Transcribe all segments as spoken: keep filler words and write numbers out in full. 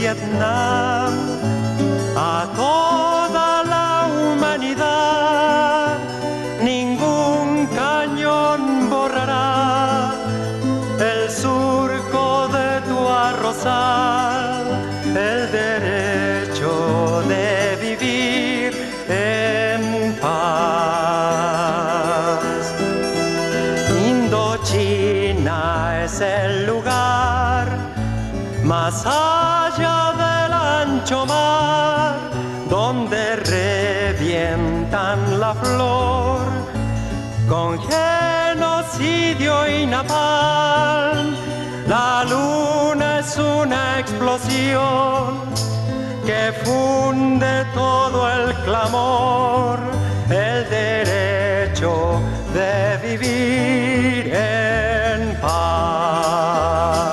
Vietnam, a toda la humanidad, ningún cañón borrará el surco de tu arrozal, el derecho de vivir en paz. Indochina es el lugar más allá del ancho mar, donde revientan la flor con genocidio y napalm. La luna es una explosión que funde todo el clamor, el derecho de vivir en paz.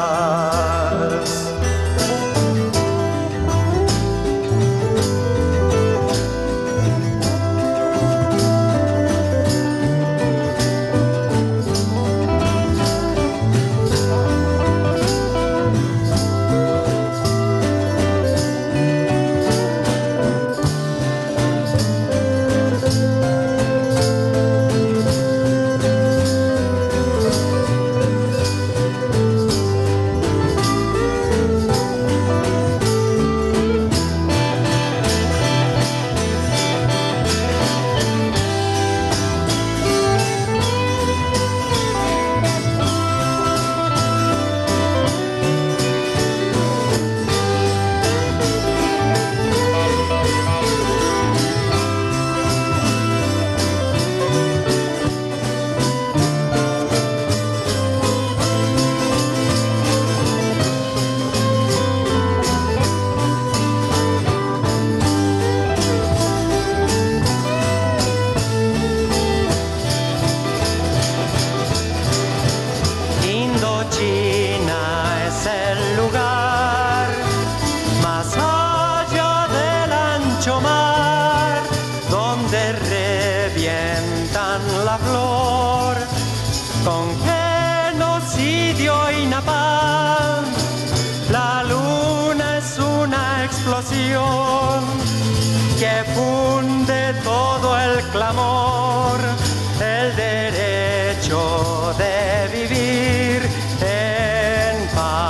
Que funde todo el clamor, el derecho de vivir en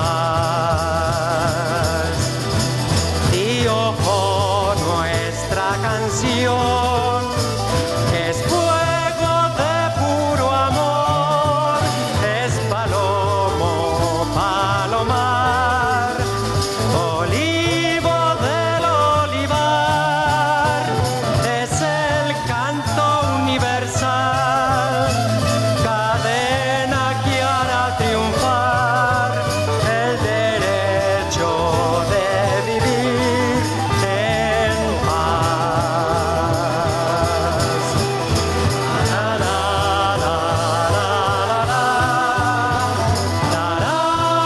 paz. Y ojo, nuestra canción es fuego de puro amor, es palomo, palomar, olivo del olivar, es el canto universal, cadena que hará triunfar el derecho de vivir en paz. La, la, la, la, la, la, la, la,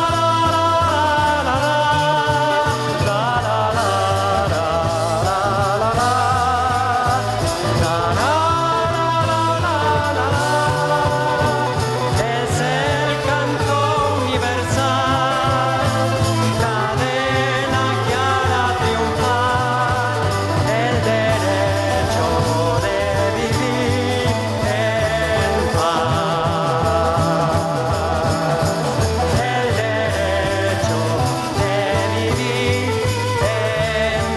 es el canto universal, cadena que hará triunfar el derecho de vivir en paz, el derecho de vivir en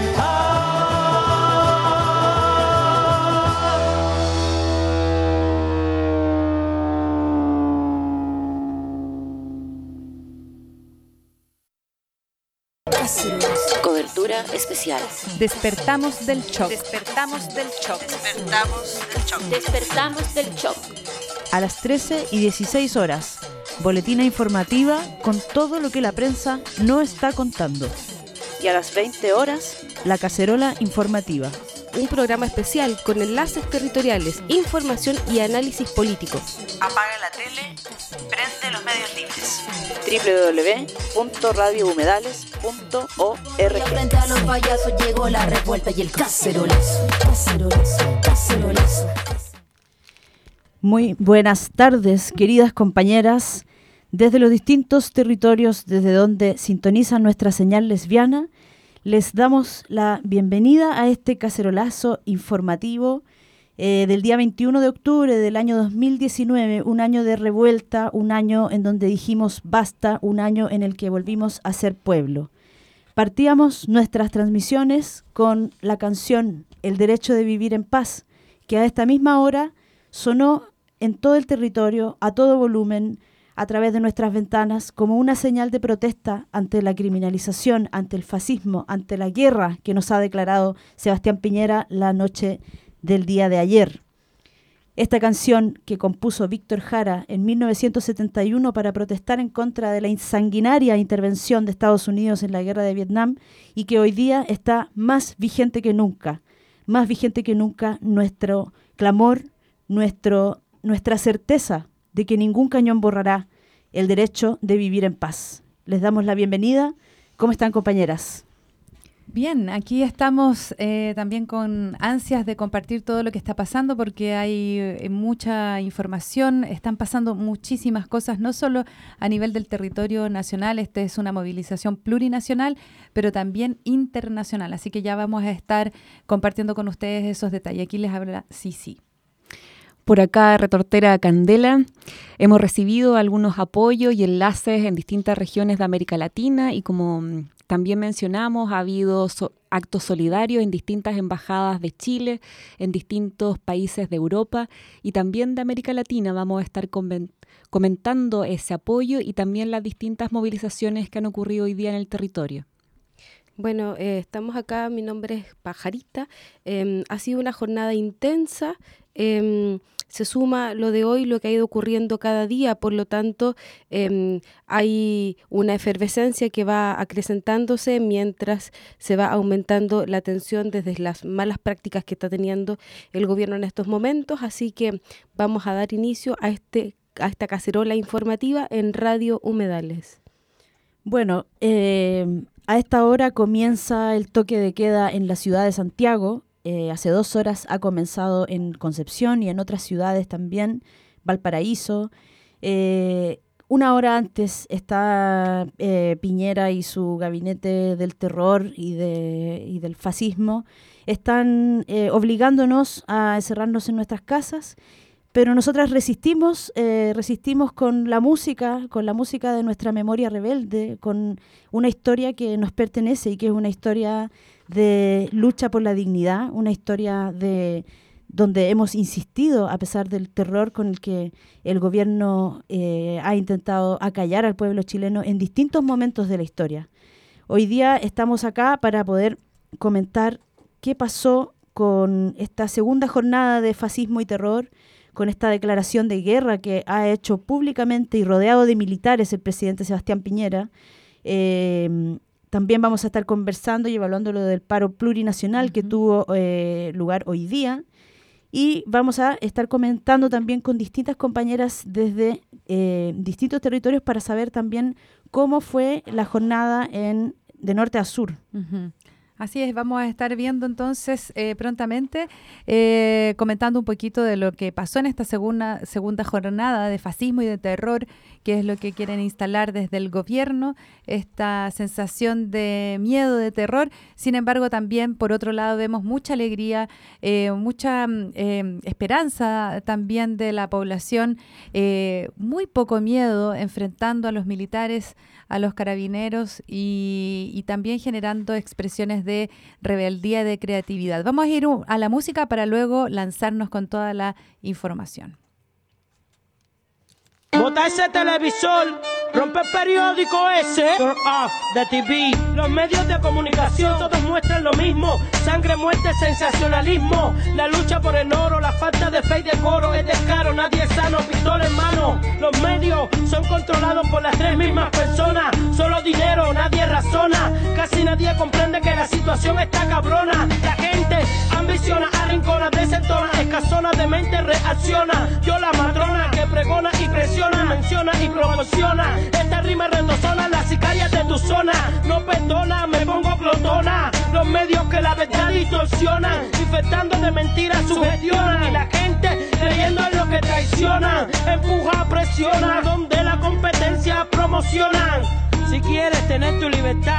Cobertura especial. Despertamos del shock. Despertamos del shock. Despertamos del shock. Despertamos del shock. A las trece y dieciséis horas, boletina informativa con todo lo que la prensa no está contando. Y a las veinte horas, La Cacerola Informativa. Un programa especial con enlaces territoriales, información y análisis político. apaga la tele, prende los medios libres. doble u doble u doble u punto radio humedales punto org. Frente a los payasos llegó la revuelta y el cacerolazo, cacerolazo, cacerolazo. Muy buenas tardes, queridas compañeras, desde los distintos territorios desde donde sintonizan nuestra señal lesbiana Les damos la bienvenida a este cacerolazo informativo eh, del día veintiuno de octubre del año dos mil diecinueve, un año de revuelta, un año en donde dijimos basta, un año en el que volvimos a ser pueblo. Partíamos nuestras transmisiones con la canción El Derecho de Vivir en Paz, que a esta misma hora sonó en todo el territorio, a todo volumen, a través de nuestras ventanas, como una señal de protesta ante la criminalización, ante el fascismo, ante la guerra que nos ha declarado Sebastián Piñera la noche del día de ayer. Esta canción que compuso Víctor Jara en mil novecientos setenta y uno para protestar en contra de la sanguinaria intervención de Estados Unidos en la guerra de Vietnam y que hoy día está más vigente que nunca, más vigente que nunca nuestro clamor, nuestro, nuestra certeza de que ningún cañón borrará el derecho de vivir en paz. Les damos la bienvenida. ¿Cómo están, compañeras? Bien, aquí estamos eh, también con ansias de compartir todo lo que está pasando porque hay eh, mucha información, están pasando muchísimas cosas, no solo a nivel del territorio nacional, esta es una movilización plurinacional, pero también internacional, así que ya vamos a estar compartiendo con ustedes esos detalles. Aquí les habla Sisi. Por acá, Retortera Candela, hemos recibido algunos apoyos y enlaces en distintas regiones de América Latina y como también mencionamos, ha habido so- actos solidarios en distintas embajadas de Chile, en distintos países de Europa y también de América Latina. Vamos a estar conven- comentando ese apoyo y también las distintas movilizaciones que han ocurrido hoy día en el territorio. Bueno, eh, estamos acá, mi nombre es Pajarita, eh, ha sido una jornada intensa, eh, se suma lo de hoy, lo que ha ido ocurriendo cada día, por lo tanto eh, hay una efervescencia que va acrecentándose mientras se va aumentando la tensión desde las malas prácticas que está teniendo el gobierno en estos momentos, así que vamos a dar inicio a, este, a esta cacerola informativa en Radio Humedales. Bueno, eh, a esta hora comienza el toque de queda en la ciudad de Santiago. Eh, hace dos horas ha comenzado en Concepción y en otras ciudades también, Valparaíso. Eh, una hora antes está eh, Piñera y su gabinete del terror y, de, y del fascismo. Están eh, obligándonos a encerrarnos en nuestras casas, pero nosotras resistimos, eh, resistimos con la música, con la música de nuestra memoria rebelde, con una historia que nos pertenece y que es una historia de lucha por la dignidad, una historia de donde hemos insistido, a pesar del terror con el que el gobierno eh, ha intentado acallar al pueblo chileno en distintos momentos de la historia. Hoy día estamos acá para poder comentar qué pasó con esta segunda jornada de fascismo y terror, con esta declaración de guerra que ha hecho públicamente y rodeado de militares el presidente Sebastián Piñera. Eh, también vamos a estar conversando y evaluando lo del paro plurinacional uh-huh. que tuvo eh, lugar hoy día. Y vamos a estar comentando también con distintas compañeras desde eh, distintos territorios para saber también cómo fue la jornada en, de norte a sur. Uh-huh. Así es, vamos a estar viendo entonces eh, prontamente, eh, comentando un poquito de lo que pasó en esta segunda, segunda jornada de fascismo y de terror, que es lo que quieren instalar desde el gobierno, esta sensación de miedo, de terror. Sin embargo, también por otro lado vemos mucha alegría, eh, mucha eh, esperanza también de la población, eh, muy poco miedo enfrentando a los militares, a los carabineros y, y también generando expresiones de rebeldía y de creatividad. Vamos a ir a la música para luego lanzarnos con toda la información. Bota ese televisor, rompe el periódico ese. Turn off the T V. Los medios de comunicación todos muestran lo mismo. Sangre, muerte, sensacionalismo. La lucha por el oro, la falta de fe y decoro es descaro, nadie es sano, pistola en mano. Los medios son controlados por las tres mismas personas. Solo dinero, nadie razona. Casi nadie comprende que la situación está cabrona. La gente ambiciona, arrincona, desentona, escazona, de mente reacciona. Yo la matrona que pregona y presiona, menciona y promociona. Esta rima retozona, las sicarias de tu zona. No perdona, me pongo glotona. Los medios que la verdad distorsionan, infectando de mentiras, sugestionan. Y la gente creyendo en lo que traiciona. Empuja, presiona, donde la competencia promocionan. Si quieres tener tu libertad,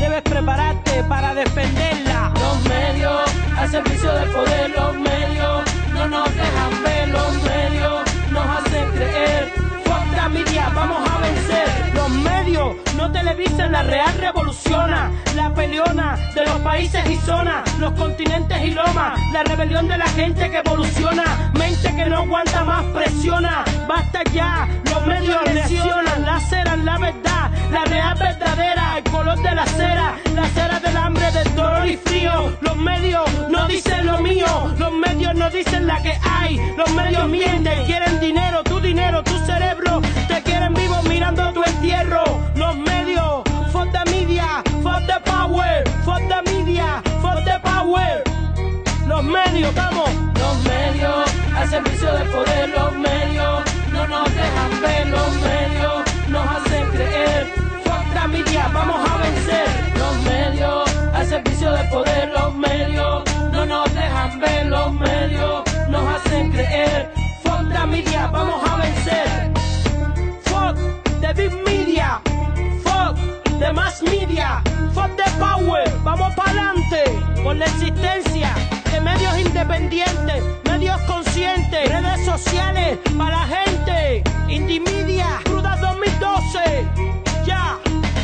debes prepararte para defenderla. Los medios al servicio del poder, los medios no nos dejan ver, los medios nos hacen creer. Fuck the media, vamos a vencer. Los medios no televisan, la real revoluciona, la peleona de los países y zonas, los continentes y lomas, la rebelión de la gente que evoluciona, mente que no aguanta más presiona. Basta ya, los medios lesionan, laceran la verdad, la real verdadera, el color de la cera, la cera del hambre, del dolor y frío. Los medios no dicen lo mío, los medios no dicen la que hay, los medios mienten, quieren dinero, tu dinero, tu cerebro, te quieren vivo mirando tu entierro. Los medios, fuck the media, fuck the power, fuck the media, fuck the power. Los medios, vamos. Los medios al servicio del poder, los medios no nos dejan ver, los medios nos hacen creer. Fuck the media, vamos a vencer. Los medios al servicio del poder, los medios no nos dejan ver, los medios nos hacen creer. Fuck the media, vamos a vencer. Fuck the big media, fuck the mass media, fuck the power. Vamos pa'lante por la existencia de medios independientes, medios conscientes, redes sociales para la gente. Indie Media, Cruda dos mil doce, ya.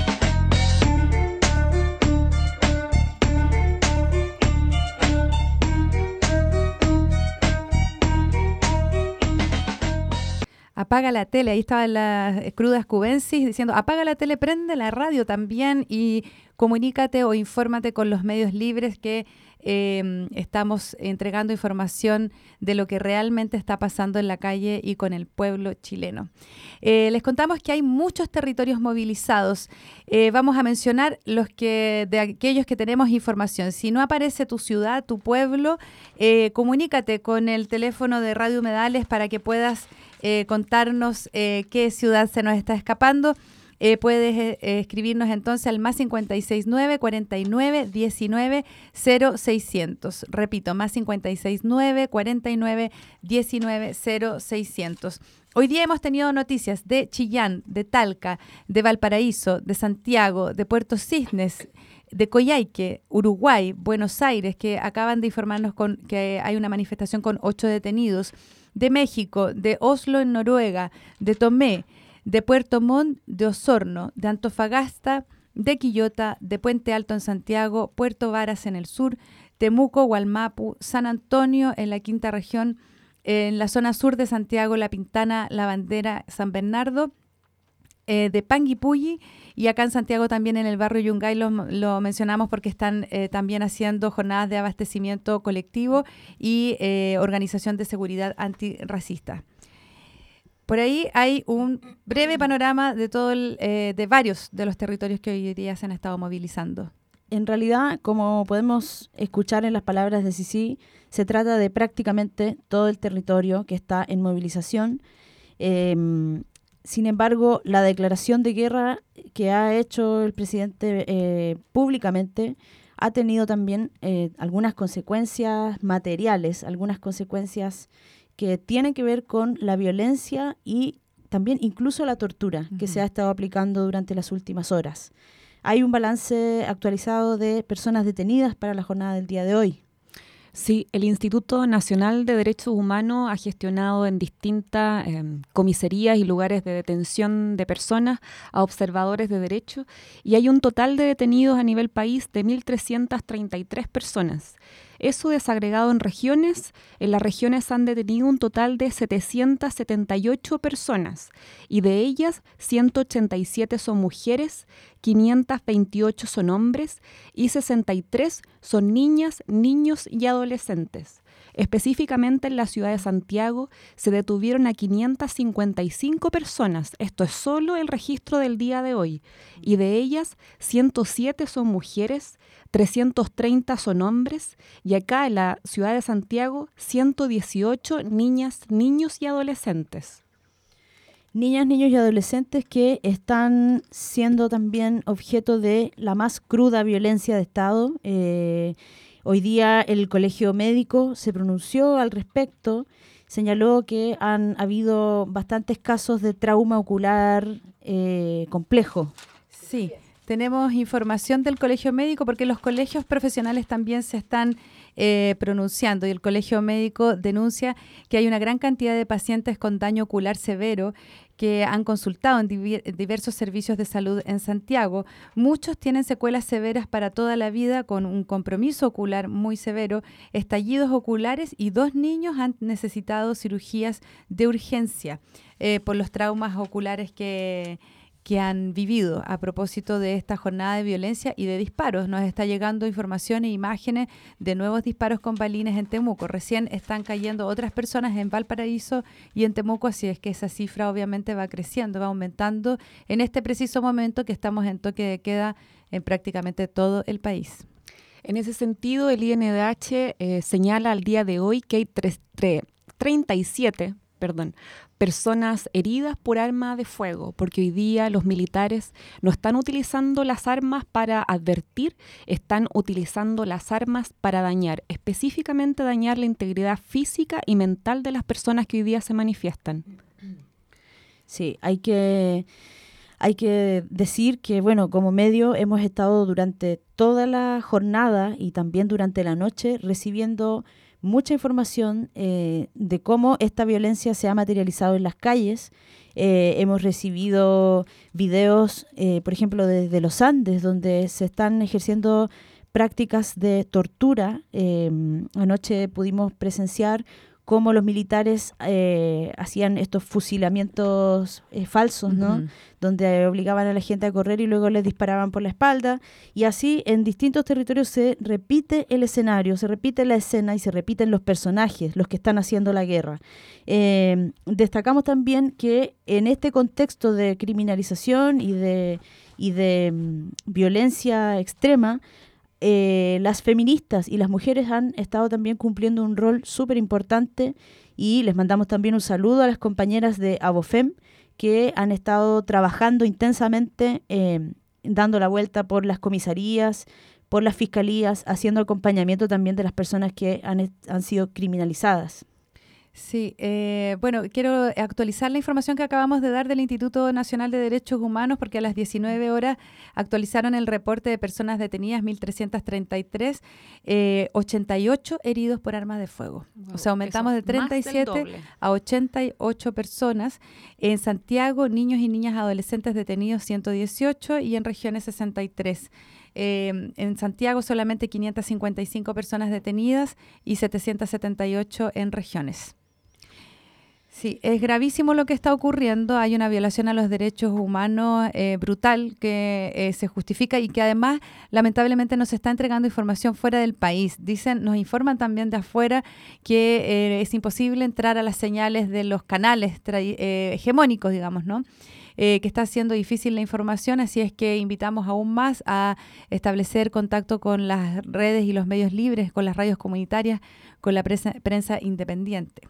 Apaga la tele, ahí estaban las crudas cubensis diciendo apaga la tele, prende la radio también y comunícate o infórmate con los medios libres que eh, estamos entregando información de lo que realmente está pasando en la calle y con el pueblo chileno. Eh, les contamos que hay muchos territorios movilizados. Eh, vamos a mencionar los que de aquellos que tenemos información. Si no aparece tu ciudad, tu pueblo, eh, comunícate con el teléfono de Radio Humedales para que puedas Eh, contarnos eh, qué ciudad se nos está escapando. Eh, puedes eh, escribirnos entonces al más cincuenta y seis nueve, cuarenta y nueve, diecinueve, cero seiscientos. Repito, más cincuenta y seis nueve, cuarenta y nueve, diecinueve, cero seiscientos. Hoy día hemos tenido noticias de Chillán, de Talca, de Valparaíso, de Santiago, de Puerto Cisnes, de Coyhaique, Uruguay, Buenos Aires, que acaban de informarnos con que hay una manifestación con ocho detenidos, de México, de Oslo en Noruega, de Tomé, de Puerto Montt, de Osorno, de Antofagasta, de Quillota, de Puente Alto en Santiago, Puerto Varas en el sur, Temuco, Hualmapu, San Antonio en la quinta región, en la zona sur de Santiago, La Pintana, La Bandera, San Bernardo, eh, de Panguipulli, y acá en Santiago también en el barrio Yungay lo, lo mencionamos porque están eh, también haciendo jornadas de abastecimiento colectivo y eh, organización de seguridad antirracista. Por ahí hay un breve panorama de todo el, eh, de varios de los territorios que hoy día se han estado movilizando. En realidad, como podemos escuchar en las palabras de Sisi, se trata de prácticamente todo el territorio que está en movilización. Eh, Sin embargo, la declaración de guerra que ha hecho el presidente eh, públicamente ha tenido también eh, algunas consecuencias materiales, algunas consecuencias que tienen que ver con la violencia y también incluso la tortura uh-huh. que se ha estado aplicando durante las últimas horas. Hay un balance actualizado de personas detenidas para la jornada del día de hoy. Sí, el Instituto Nacional de Derechos Humanos ha gestionado en distintas eh, comisarías y lugares de detención de personas a observadores de derechos y hay un total de detenidos a nivel país de mil trescientas treinta y tres personas. Eso desagregado en regiones, en las regiones han detenido un total de setecientas setenta y ocho personas y de ellas ciento ochenta y siete son mujeres, quinientos veintiocho son hombres y sesenta y tres son niñas, niños y adolescentes. Específicamente en la ciudad de Santiago se detuvieron a quinientas cincuenta y cinco personas, esto es solo el registro del día de hoy, y de ellas ciento siete son mujeres, trescientos treinta son hombres, y acá en la ciudad de Santiago ciento dieciocho niñas, niños y adolescentes. Niñas, niños y adolescentes que están siendo también objeto de la más cruda violencia de Estado. Eh, Hoy día el Colegio Médico se pronunció al respecto, señaló que han habido bastantes casos de trauma ocular eh, complejo. Sí, tenemos información del Colegio Médico, porque los colegios profesionales también se están eh, pronunciando, y el Colegio Médico denuncia que hay una gran cantidad de pacientes con daño ocular severo que han consultado en div- diversos servicios de salud en Santiago. Muchos tienen secuelas severas para toda la vida, con un compromiso ocular muy severo, estallidos oculares, y dos niños han necesitado cirugías de urgencia eh, por los traumas oculares que... que han vivido a propósito de esta jornada de violencia y de disparos. Nos está llegando información e imágenes de nuevos disparos con balines en Temuco. Recién están cayendo otras personas en Valparaíso y en Temuco, así es que esa cifra obviamente va creciendo, va aumentando en este preciso momento que estamos en toque de queda en prácticamente todo el país. En ese sentido, el I N D H eh, señala al día de hoy que hay tres, tres, treinta y siete perdón, personas heridas por arma de fuego, porque hoy día los militares no están utilizando las armas para advertir, están utilizando las armas para dañar, específicamente dañar la integridad física y mental de las personas que hoy día se manifiestan. Sí, hay que, hay que decir que, bueno, como medio hemos estado durante toda la jornada y también durante la noche recibiendo mucha información eh, de cómo esta violencia se ha materializado en las calles. Eh, hemos recibido videos, eh, por ejemplo, desde los Andes, donde se están ejerciendo prácticas de tortura. Eh, anoche pudimos presenciar cómo los militares eh, hacían estos fusilamientos eh, falsos, ¿no? Uh-huh. Donde obligaban a la gente a correr y luego les disparaban por la espalda. Y así en distintos territorios se repite el escenario, se repite la escena y se repiten los personajes, los que están haciendo la guerra. Eh, destacamos también que en este contexto de criminalización y de, y de um, violencia extrema, Eh, las feministas y las mujeres han estado también cumpliendo un rol súper importante, y les mandamos también un saludo a las compañeras de Abofem que han estado trabajando intensamente, eh, dando la vuelta por las comisarías, por las fiscalías, haciendo acompañamiento también de las personas que han, han sido criminalizadas. Sí, eh, bueno, quiero actualizar la información que acabamos de dar del Instituto Nacional de Derechos Humanos, porque a las diecinueve horas actualizaron el reporte de personas detenidas, mil trescientos treinta y tres, eh, ochenta y ocho heridos por armas de fuego. Wow, o sea, aumentamos de treinta y siete a ochenta y ocho personas. En Santiago, niños y niñas adolescentes detenidos ciento dieciocho, y en regiones sesenta y tres. Eh, en Santiago solamente quinientas cincuenta y cinco personas detenidas y setecientos setenta y ocho en regiones. Sí, es gravísimo lo que está ocurriendo. Hay una violación a los derechos humanos eh, brutal que eh, se justifica, y que además lamentablemente nos está entregando información fuera del país. Dicen, nos informan también de afuera que eh, es imposible entrar a las señales de los canales tra- eh, hegemónicos, digamos, ¿no? Eh, que está haciendo difícil la información, así es que invitamos aún más a establecer contacto con las redes y los medios libres, con las radios comunitarias, con la prensa, prensa independiente.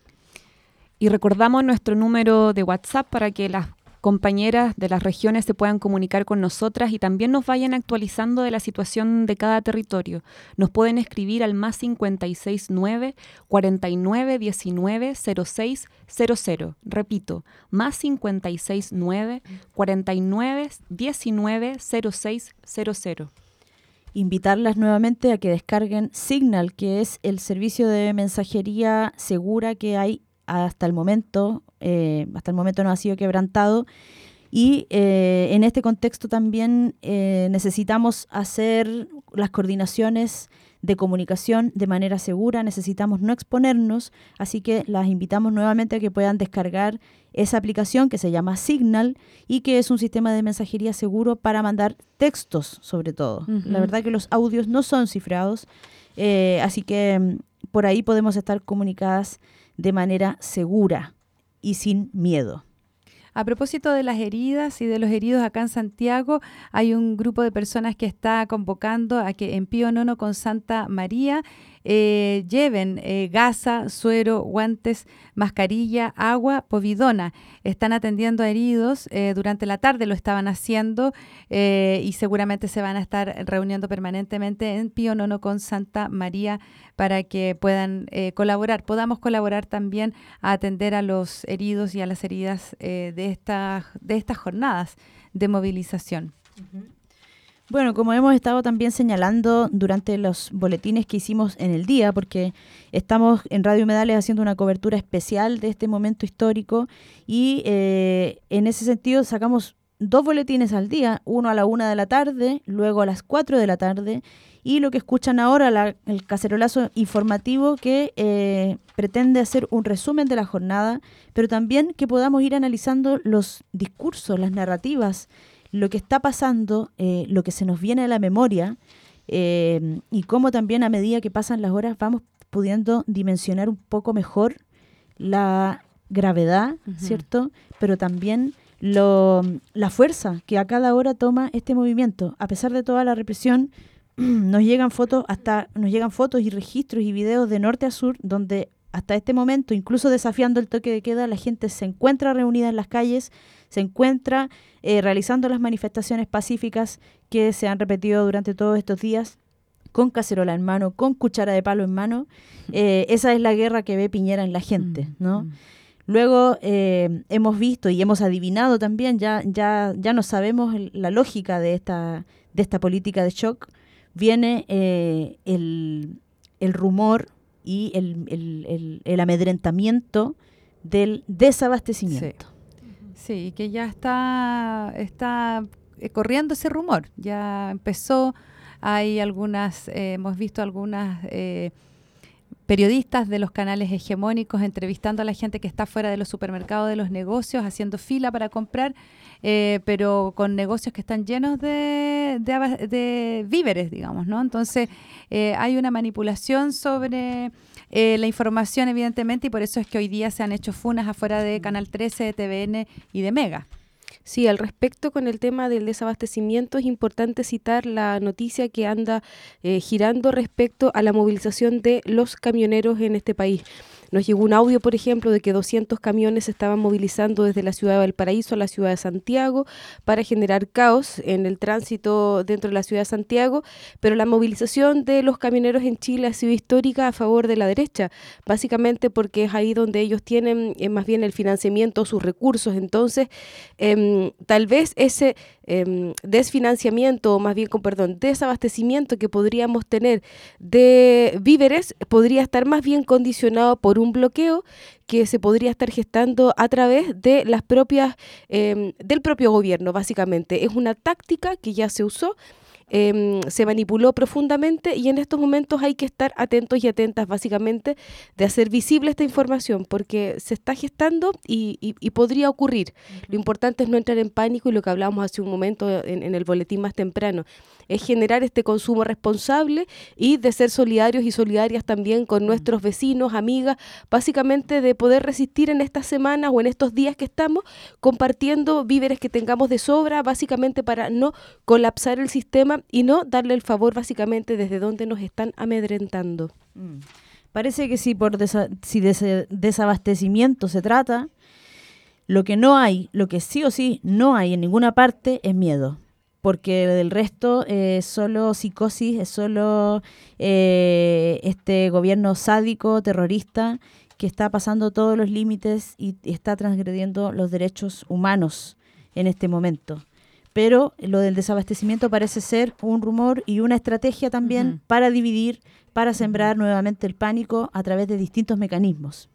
Y recordamos nuestro número de WhatsApp para que las compañeras de las regiones se puedan comunicar con nosotras y también nos vayan actualizando de la situación de cada territorio. Nos pueden escribir al más cincuenta y seis nueve, cuarenta y nueve, diecinueve, cero seis cero cero. Repito, más cincuenta y seis nueve, cuarenta y nueve, diecinueve, cero seis cero cero. Invitarlas nuevamente a que descarguen Signal, que es el servicio de mensajería segura que hay hasta el momento. Eh, hasta el momento no ha sido quebrantado, y eh, en este contexto también eh, necesitamos hacer las coordinaciones de comunicación de manera segura, necesitamos no exponernos, así que las invitamos nuevamente a que puedan descargar esa aplicación que se llama Signal y que es un sistema de mensajería seguro para mandar textos, sobre todo. Uh-huh. La verdad que los audios no son cifrados, eh, así que por ahí podemos estar comunicadas de manera segura y sin miedo. A propósito de las heridas y de los heridos acá en Santiago, hay un grupo de personas que está convocando a que en Pío Nono con Santa María eh, lleven eh, gasa, suero, guantes, mascarilla, agua, povidona. Están atendiendo a heridos, eh, durante la tarde lo estaban haciendo eh, y seguramente se van a estar reuniendo permanentemente en Pío Nono con Santa María para que puedan eh, colaborar, podamos colaborar también a atender a los heridos y a las heridas eh, de, esta, de estas jornadas de movilización. Uh-huh. Bueno, como hemos estado también señalando durante los boletines que hicimos en el día, porque estamos en Radio Humedales haciendo una cobertura especial de este momento histórico y eh, en ese sentido sacamos dos boletines al día, uno a la una de la tarde, luego a las cuatro de la tarde, y lo que escuchan ahora, la, el cacerolazo informativo que eh, pretende hacer un resumen de la jornada, pero también que podamos ir analizando los discursos, las narrativas, lo que está pasando, eh, lo que se nos viene a la memoria, eh, y cómo también a medida que pasan las horas vamos pudiendo dimensionar un poco mejor la gravedad, uh-huh. ¿cierto? Pero también lo, la fuerza que a cada hora toma este movimiento. A pesar de toda la represión, nos llegan fotos, hasta nos llegan fotos y registros y videos de norte a sur, donde hasta este momento, incluso desafiando el toque de queda, la gente se encuentra reunida en las calles, se encuentra eh, realizando las manifestaciones pacíficas que se han repetido durante todos estos días, con cacerola en mano, con cuchara de palo en mano. Eh, esa es la guerra que ve Piñera en la gente, ¿no? Mm. Luego eh, hemos visto y hemos adivinado también, ya, ya, ya no sabemos el, la lógica de esta, de esta política de shock. Viene eh, el, el rumor y el, el, el, el amedrentamiento del desabastecimiento. Sí, sí, que ya está, está corriendo ese rumor, ya empezó, hay algunas, eh, hemos visto algunas eh, periodistas de los canales hegemónicos entrevistando a la gente que está fuera de los supermercados, de los negocios, haciendo fila para comprar, eh, pero con negocios que están llenos de, de, de víveres, digamos, ¿no? Entonces, eh, hay una manipulación sobre eh, la información, evidentemente, y por eso es que hoy día se han hecho funas afuera de Canal trece, de T V N y de Mega. Sí, al respecto con el tema del desabastecimiento es importante citar la noticia que anda eh, girando respecto a la movilización de los camioneros en este país. Nos llegó un audio, por ejemplo, de que doscientos camiones se estaban movilizando desde la ciudad de Valparaíso a la ciudad de Santiago para generar caos en el tránsito dentro de la ciudad de Santiago, pero la movilización de los camioneros en Chile ha sido histórica a favor de la derecha, básicamente porque es ahí donde ellos tienen eh, más bien el financiamiento, sus recursos. Entonces, eh, tal vez ese eh, desfinanciamiento, o más bien, con perdón, desabastecimiento que podríamos tener de víveres podría estar más bien condicionado por un bloqueo que se podría estar gestando a través de las propias eh, del propio gobierno. Básicamente es una táctica que ya se usó, eh, se manipuló profundamente, y en estos momentos hay que estar atentos y atentas básicamente de hacer visible esta información, porque se está gestando y, y, y podría ocurrir. Uh-huh. Lo importante es no entrar en pánico, y lo que hablábamos hace un momento en, en el boletín más temprano es generar este consumo responsable y de ser solidarios y solidarias también con nuestros vecinos, amigas, básicamente de poder resistir en estas semanas o en estos días que estamos compartiendo víveres que tengamos de sobra, básicamente para no colapsar el sistema y no darle el favor básicamente desde donde nos están amedrentando. Mm. Parece que si por desa- si de ese desabastecimiento se trata, lo que no hay, lo que sí o sí no hay en ninguna parte es miedo. Porque del resto es solo psicosis, es solo eh, este gobierno sádico, terrorista, que está pasando todos los límites y está transgrediendo los derechos humanos en este momento. Pero lo del desabastecimiento parece ser un rumor y una estrategia también uh-huh. para dividir, para sembrar uh-huh. nuevamente el pánico a través de distintos mecanismos.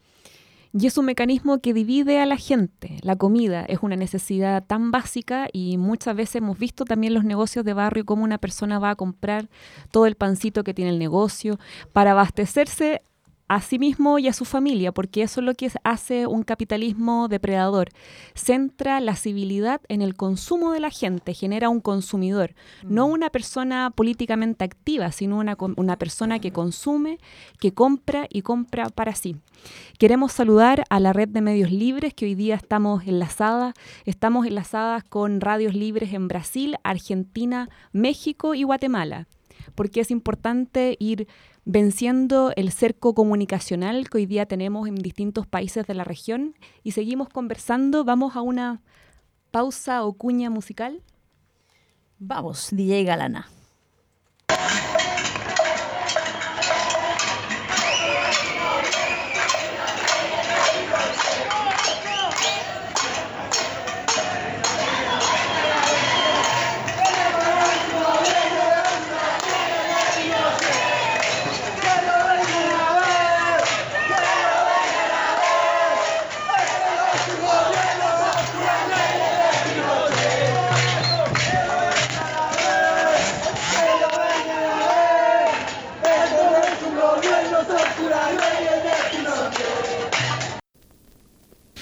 Y es un mecanismo que divide a la gente. La comida es una necesidad tan básica, y muchas veces hemos visto también los negocios de barrio cómo una persona va a comprar todo el pancito que tiene el negocio para abastecerse a sí mismo y a su familia, porque eso es lo que hace un capitalismo depredador. Centra la civilidad en el consumo de la gente, genera un consumidor, mm. no una persona políticamente activa, sino una, una persona que consume, que compra y compra para sí. Queremos saludar a la red de medios libres que hoy día estamos enlazadas, estamos enlazadas con radios libres en Brasil, Argentina, México y Guatemala, porque es importante ir venciendo el cerco comunicacional que hoy día tenemos en distintos países de la región, y seguimos conversando. Vamos a una pausa o cuña musical. Vamos, D J Galana.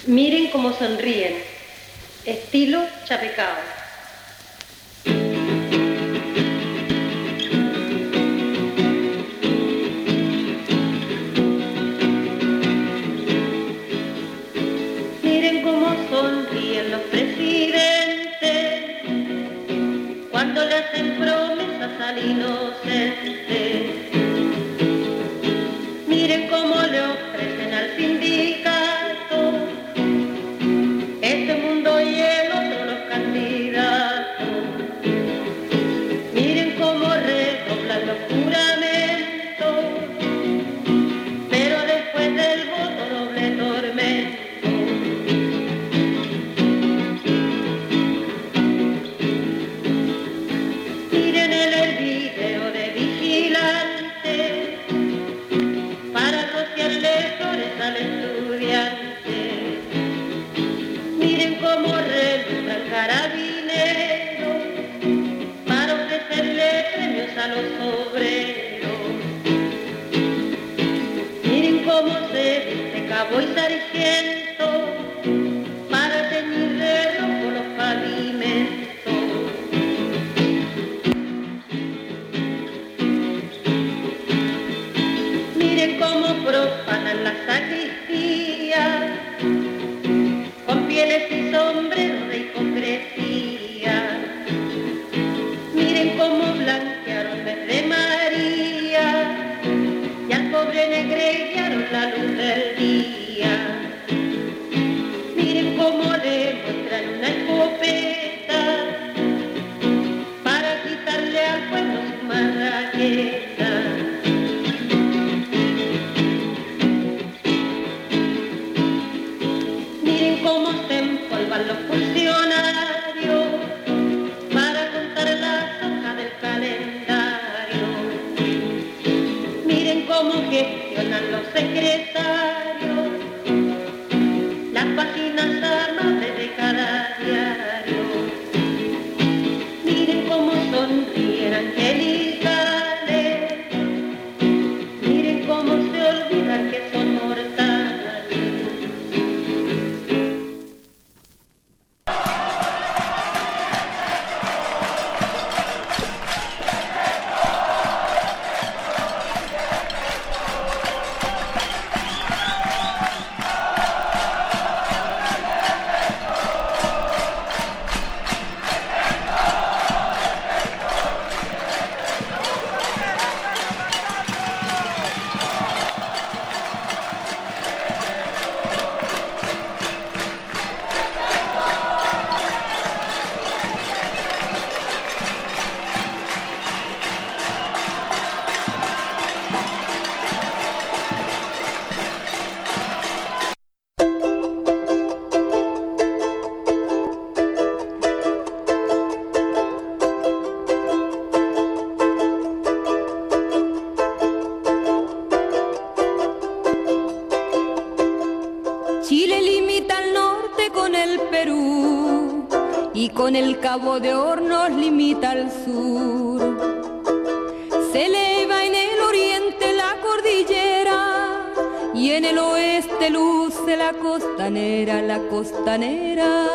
Miren cómo sonríen, estilo Chapecao. Miren cómo sonríen los presidentes cuando le hacen promesas al inocente. Miren cómo le ofrecen al sindicato este mundo y el otro los candidatos. Miren cómo redoblan los juramentos, pero después del voto doble tormento. Miren el, el video de vigilante para rociarle flores al estudiante. Miren cómo relumbra el carabinero para ofrecerle premios a los obreros. Miren cómo se viste cabo y sargento para teñir de rojo los pavimentos. Miren cómo profanan la sacristía con pieles y sombreros de hipocresía. Miren cómo blanquearon desde María y al pobre negrearon la luz del día. Miren cómo le muestran una escopeta para quitarle al pueblo su marraqueta. Miren cómo se empolvan los funcionarios para contar las hojas del calendario. Miren cómo gestionan los secretarios las páginas amables de cada diario. Miren cómo sonríen angelicales, miren cómo se olvidan que son mortales. Chile limita al norte con el Perú y con el Cabo de Hornos limita al sur. Se eleva en el oriente la cordillera y en el oeste luce la costanera, la costanera.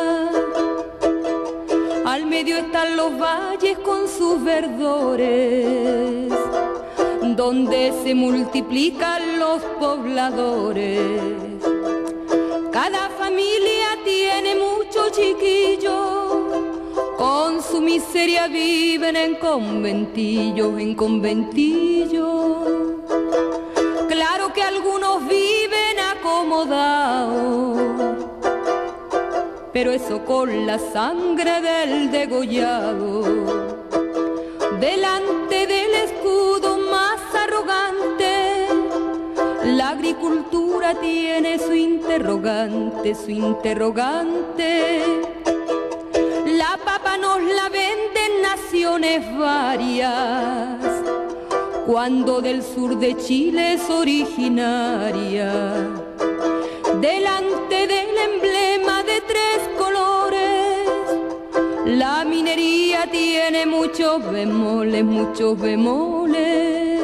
Al medio están los valles con sus verdores, donde se multiplican los pobladores. Cada familia tiene muchos chiquillos, con su miseria viven en conventillos, en conventillos. Claro que algunos viven acomodados, pero eso con la sangre del degollado. Delante del escudo más arrogante, la agricultura tiene su interrogante, su interrogante. La papa nos la venden naciones varias, cuando del sur de Chile es originaria. Delante del emblema de tres colores, la minería tiene muchos bemoles, muchos bemoles.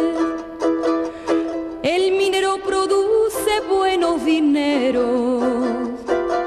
El minero produce buenos dineros,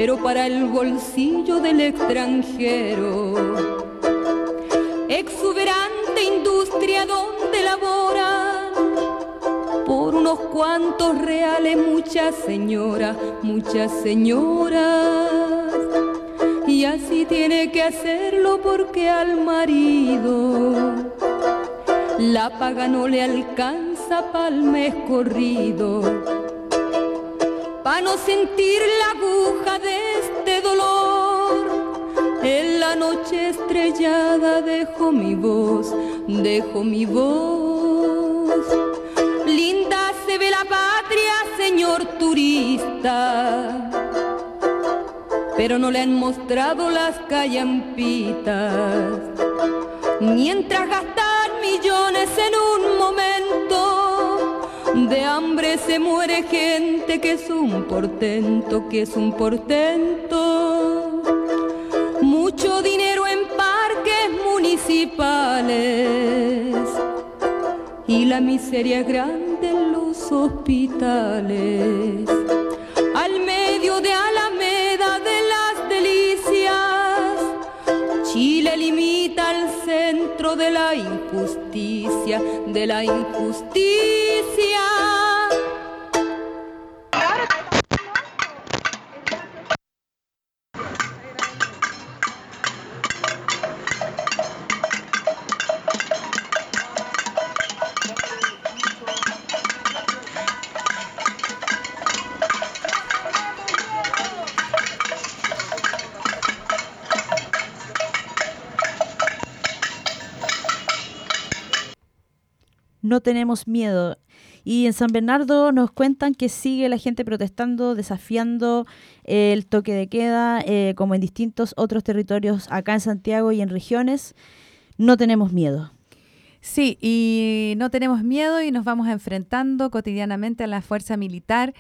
pero para el bolsillo del extranjero. Exuberante industria donde laboran por unos cuantos reales muchas señoras, muchas señoras. Y así tiene que hacerlo porque al marido la paga no le alcanza pa'l mes corrido. Pa' no sentir la aguja de este dolor, en la noche estrellada dejo mi voz, dejo mi voz. Linda se ve la patria, señor turista, pero no le han mostrado las callampitas. Mientras gastan millones en un momento, de hambre se muere gente que es un portento, que es un portento. Mucho dinero en parques municipales y la miseria es grande en los hospitales. Al medio de Alameda de las Delicias, Chile limita al centro de la injusticia, de la injusticia. No tenemos miedo. Y en San Bernardo nos cuentan que sigue la gente protestando, desafiando eh, el toque de queda, eh, como en distintos otros territorios acá en Santiago y en regiones. No tenemos miedo. Sí, y no tenemos miedo y nos vamos enfrentando cotidianamente a la fuerza militar.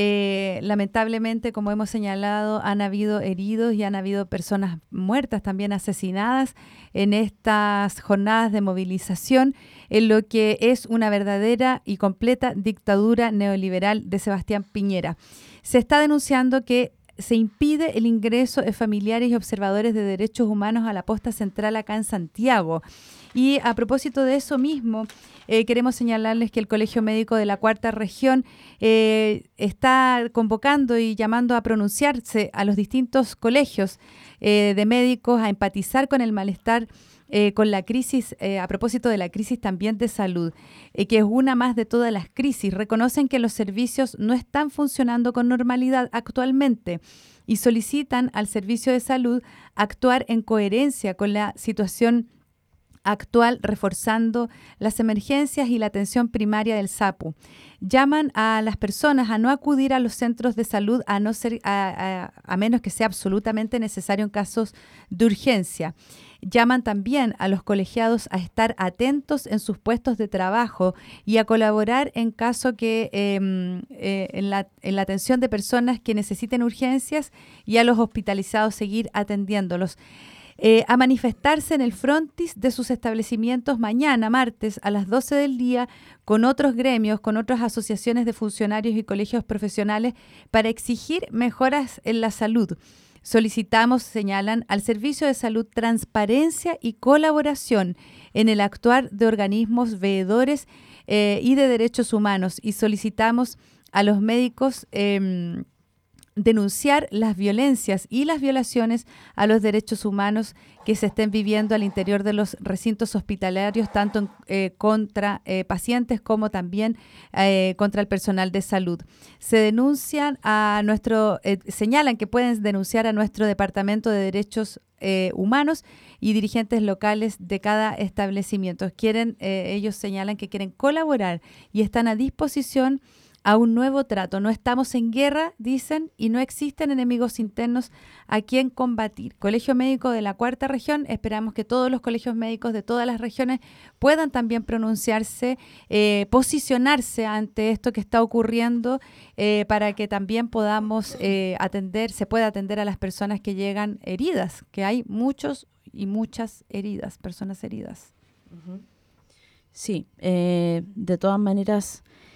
Eh, lamentablemente, como hemos señalado, han habido heridos y han habido personas muertas, también asesinadas en estas jornadas de movilización, en lo que es una verdadera y completa dictadura neoliberal de Sebastián Piñera. Se está denunciando que se impide el ingreso de familiares y observadores de derechos humanos a la posta central acá en Santiago. Y a propósito de eso mismo, eh, queremos señalarles que el Colegio Médico de la Cuarta Región eh, está convocando y llamando a pronunciarse a los distintos colegios eh, de médicos, a empatizar con el malestar, eh, con la crisis, eh, a propósito de la crisis también de salud, eh, que es una más de todas las crisis. Reconocen que los servicios no están funcionando con normalidad actualmente y solicitan al Servicio de Salud actuar en coherencia con la situación actual, reforzando las emergencias y la atención primaria del SAPU. Llaman a las personas a no acudir a los centros de salud a no ser a, a, a menos que sea absolutamente necesario en casos de urgencia. Llaman también a los colegiados a estar atentos en sus puestos de trabajo y a colaborar en caso que eh, eh, en, la, en la atención de personas que necesiten urgencias y a los hospitalizados seguir atendiéndolos. Eh, a manifestarse en el frontis de sus establecimientos mañana, martes, a las doce del día, con otros gremios, con otras asociaciones de funcionarios y colegios profesionales para exigir mejoras en la salud. Solicitamos, señalan, al Servicio de Salud transparencia y colaboración en el actuar de organismos veedores eh, y de derechos humanos y solicitamos a los médicos eh, denunciar las violencias y las violaciones a los derechos humanos que se estén viviendo al interior de los recintos hospitalarios, tanto en, eh, contra eh, pacientes como también eh, contra el personal de salud. Se denuncian a nuestro, eh, señalan que pueden denunciar a nuestro Departamento de Derechos eh, Humanos y dirigentes locales de cada establecimiento. Quieren, eh, ellos señalan que quieren colaborar y están a disposición a un nuevo trato. No estamos en guerra, dicen, y no existen enemigos internos a quien combatir. Colegio Médico de la Cuarta Región, esperamos que todos los colegios médicos de todas las regiones puedan también pronunciarse, eh, posicionarse ante esto que está ocurriendo eh, para que también podamos eh, atender, se pueda atender a las personas que llegan heridas, que hay muchos y muchas heridas, personas heridas. Sí, eh, de todas maneras,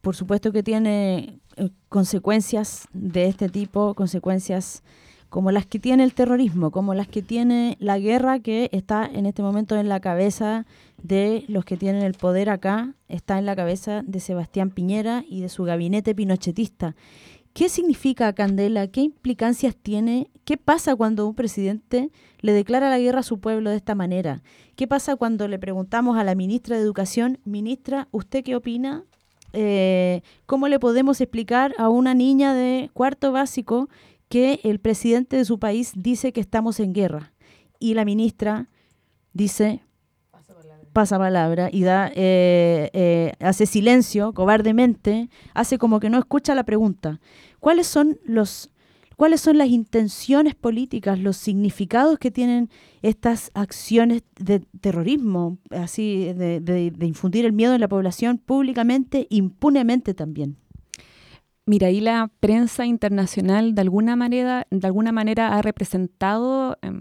por supuesto que tiene eh, consecuencias de este tipo, consecuencias como las que tiene el terrorismo, como las que tiene la guerra que está en este momento en la cabeza de los que tienen el poder acá, está en la cabeza de Sebastián Piñera y de su gabinete pinochetista. ¿Qué significa, Candela? ¿Qué implicancias tiene? ¿Qué pasa cuando un presidente le declara la guerra a su pueblo de esta manera? ¿Qué pasa cuando le preguntamos a la ministra de Educación, ministra, ¿usted qué opina? Eh, ¿Cómo le podemos explicar a una niña de cuarto básico que el presidente de su país dice que estamos en guerra? Y la ministra dice, pasa palabra, y da, eh, eh, hace silencio cobardemente, hace como que no escucha la pregunta. ¿Cuáles son los, cuáles son las intenciones políticas, los significados que tienen estas acciones de terrorismo, así de, de, de infundir el miedo en la población públicamente, impunemente también? Mira, ahí la prensa internacional de alguna manera, de alguna manera ha representado eh,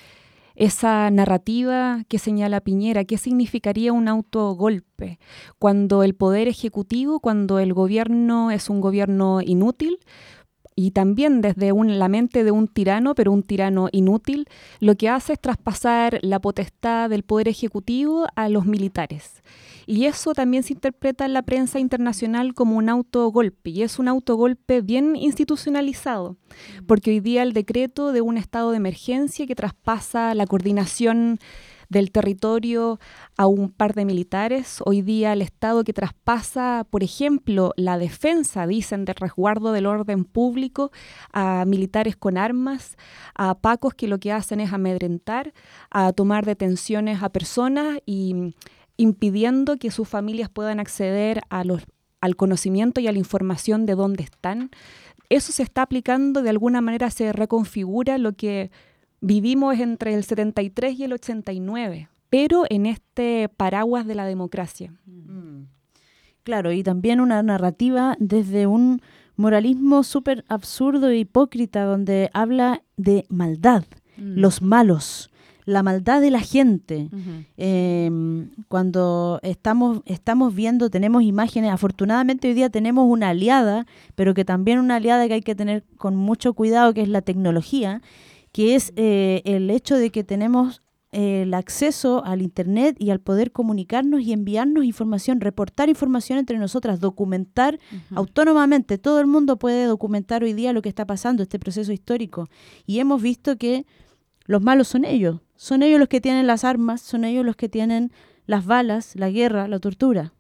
esa narrativa que señala Piñera. ¿Qué significaría un autogolpe? Cuando el poder ejecutivo, cuando el gobierno es un gobierno inútil, y también desde un, la mente de un tirano, pero un tirano inútil, lo que hace es traspasar la potestad del poder ejecutivo a los militares. Y eso también se interpreta en la prensa internacional como un autogolpe, y es un autogolpe bien institucionalizado, porque hoy día el decreto de un estado de emergencia que traspasa la coordinación del territorio a un par de militares, hoy día el Estado que traspasa, por ejemplo, la defensa, dicen, del resguardo del orden público a militares con armas, a pacos que lo que hacen es amedrentar, a tomar detenciones a personas y impidiendo que sus familias puedan acceder a los, al conocimiento y a la información de dónde están. Eso se está aplicando, de alguna manera se reconfigura lo que vivimos entre el setenta y tres y el ochenta y nueve, pero en este paraguas de la democracia. Mm. Claro, y también una narrativa desde un moralismo súper absurdo e hipócrita, donde habla de maldad, mm. los malos, la maldad de la gente. Uh-huh. Eh, cuando estamos, estamos viendo, tenemos imágenes, afortunadamente hoy día tenemos una aliada, pero que también una aliada que hay que tener con mucho cuidado, que es la tecnología, que es eh, el hecho de que tenemos eh, el acceso al Internet y al poder comunicarnos y enviarnos información, reportar información entre nosotras, documentar uh-huh. autónomamente. Todo el mundo puede documentar hoy día lo que está pasando, este proceso histórico. Y hemos visto que los malos son ellos. Son ellos los que tienen las armas, son ellos los que tienen las balas, la guerra, la tortura.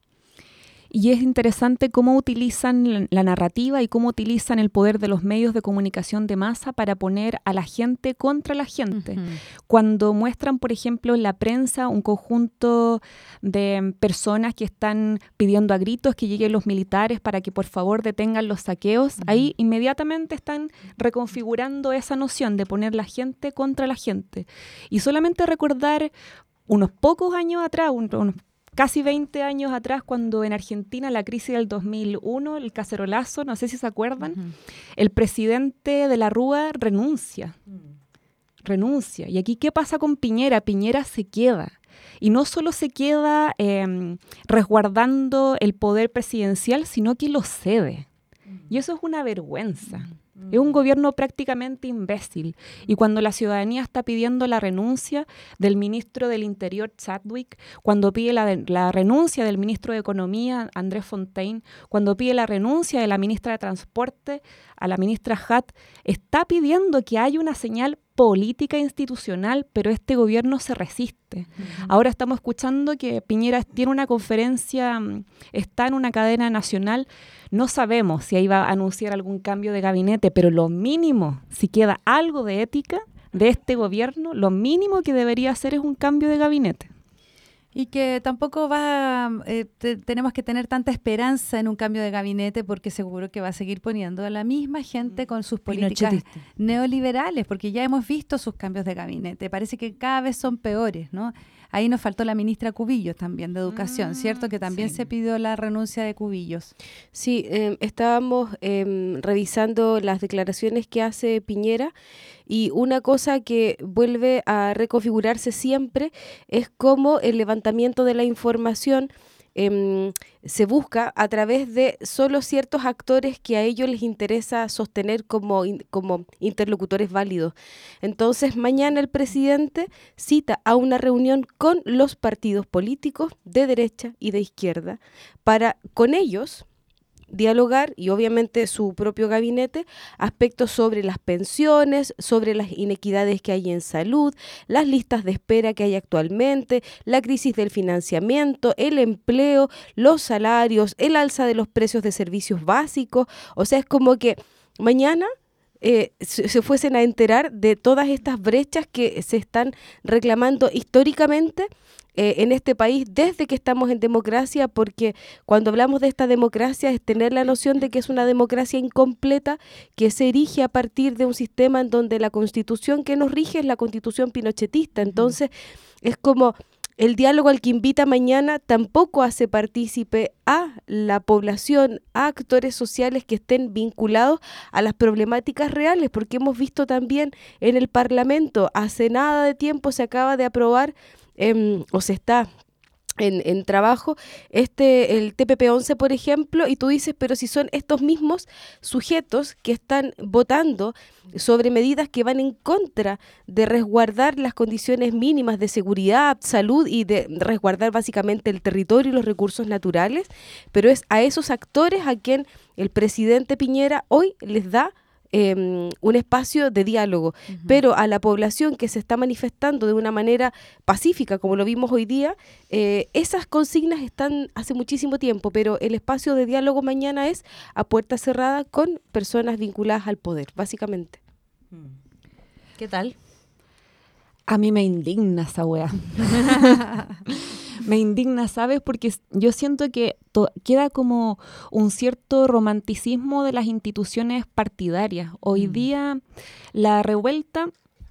Y es interesante cómo utilizan la narrativa y cómo utilizan el poder de los medios de comunicación de masa para poner a la gente contra la gente. Uh-huh. Cuando muestran, por ejemplo, en la prensa un conjunto de personas que están pidiendo a gritos que lleguen los militares para que por favor detengan los saqueos, uh-huh. ahí inmediatamente están reconfigurando esa noción de poner la gente contra la gente. Y solamente recordar unos pocos años atrás, unos casi veinte años atrás, cuando en Argentina la crisis del dos mil uno, el cacerolazo, no sé si se acuerdan, uh-huh. el presidente de la Rúa renuncia, uh-huh. renuncia. Y aquí, ¿qué pasa con Piñera? Piñera se queda. Y no solo se queda eh, resguardando el poder presidencial, sino que lo cede. Uh-huh. Y eso es una vergüenza. Uh-huh. Es un gobierno prácticamente imbécil. Y cuando la ciudadanía está pidiendo la renuncia del ministro del Interior, Chadwick, cuando pide la, de, la renuncia del ministro de Economía, Andrés Fontaine, cuando pide la renuncia de la ministra de Transporte, a la ministra Hatt, está pidiendo que haya una señal política institucional, pero este gobierno se resiste. Uh-huh. Ahora estamos escuchando que Piñera tiene una conferencia, está en una cadena nacional. No sabemos si ahí va a anunciar algún cambio de gabinete, pero lo mínimo, si queda algo de ética de este gobierno, lo mínimo que debería hacer es un cambio de gabinete. Y que tampoco va, eh, te, tenemos que tener tanta esperanza en un cambio de gabinete, porque seguro que va a seguir poniendo a la misma gente con sus políticas neoliberales, porque ya hemos visto sus cambios de gabinete. Parece que cada vez son peores, ¿no? Ahí nos faltó la ministra Cubillos también de Educación, mm, ¿cierto? Que también sí. se pidió la renuncia de Cubillos. Sí, eh, estábamos eh, revisando las declaraciones que hace Piñera, y una cosa que vuelve a reconfigurarse siempre es cómo el levantamiento de la información eh, se busca a través de solo ciertos actores que a ellos les interesa sostener como, in, como interlocutores válidos. Entonces, mañana el presidente cita a una reunión con los partidos políticos de derecha y de izquierda para, con ellos, dialogar, y obviamente su propio gabinete, aspectos sobre las pensiones, sobre las inequidades que hay en salud, las listas de espera que hay actualmente, la crisis del financiamiento, el empleo, los salarios, el alza de los precios de servicios básicos. O sea, es como que mañana eh, se, se fuesen a enterar de todas estas brechas que se están reclamando históricamente Eh, en este país desde que estamos en democracia, porque cuando hablamos de esta democracia es tener la noción de que es una democracia incompleta que se erige a partir de un sistema en donde la constitución que nos rige es la constitución pinochetista. Entonces es como el diálogo al que invita mañana tampoco hace partícipe a la población, a actores sociales que estén vinculados a las problemáticas reales, porque hemos visto también en el Parlamento, hace nada de tiempo se acaba de aprobar Eh, o se está en, en trabajo este el T P P once, por ejemplo, y tú dices, pero si son estos mismos sujetos que están votando sobre medidas que van en contra de resguardar las condiciones mínimas de seguridad, salud y de resguardar básicamente el territorio y los recursos naturales, pero es a esos actores a quien el presidente Piñera hoy les da Eh, un espacio de diálogo, uh-huh. Pero a la población que se está manifestando de una manera pacífica, como lo vimos hoy día, eh, esas consignas están hace muchísimo tiempo, pero el espacio de diálogo mañana es a puerta cerrada con personas vinculadas al poder, básicamente. ¿Qué tal? A mí me indigna esa weá. Me indigna, ¿sabes? Porque yo siento que to- queda como un cierto romanticismo de las instituciones partidarias. Hoy mm. día la revuelta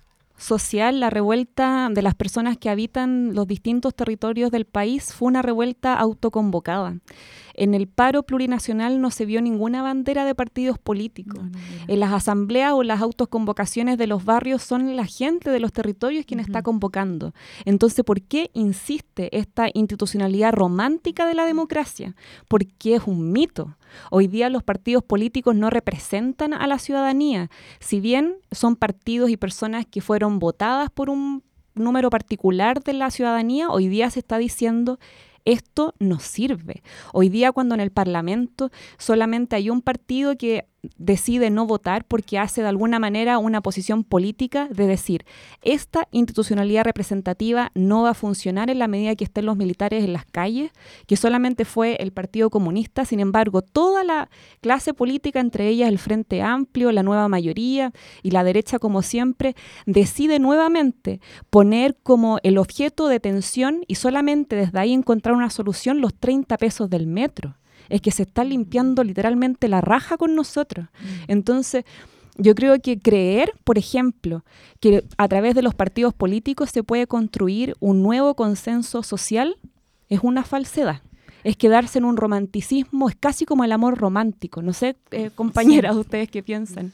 social, la revuelta de las personas que habitan los distintos territorios del país fue una revuelta autoconvocada. En el paro plurinacional no se vio ninguna bandera de partidos políticos. No, no, no. En las asambleas o las autoconvocaciones de los barrios son la gente de los territorios quien uh-huh. está convocando. Entonces, ¿por qué insiste esta institucionalidad romántica de la democracia? Porque es un mito. Hoy día los partidos políticos no representan a la ciudadanía. Si bien son partidos y personas que fueron votadas por un número particular de la ciudadanía, hoy día se está diciendo esto no sirve. Hoy día cuando en el Parlamento solamente hay un partido que decide no votar porque hace de alguna manera una posición política de decir esta institucionalidad representativa no va a funcionar en la medida que estén los militares en las calles, que solamente fue el Partido Comunista. Sin embargo, toda la clase política, entre ellas el Frente Amplio, la Nueva Mayoría y la derecha, como siempre, decide nuevamente poner como el objeto de tensión y solamente desde ahí encontrar una solución los treinta pesos del metro. Es que se está limpiando literalmente la raja con nosotros. Entonces, yo creo que creer, por ejemplo, que a través de los partidos políticos se puede construir un nuevo consenso social es una falsedad. Es quedarse en un romanticismo, es casi como el amor romántico. No sé, eh, compañeras, sí. ¿Ustedes qué piensan?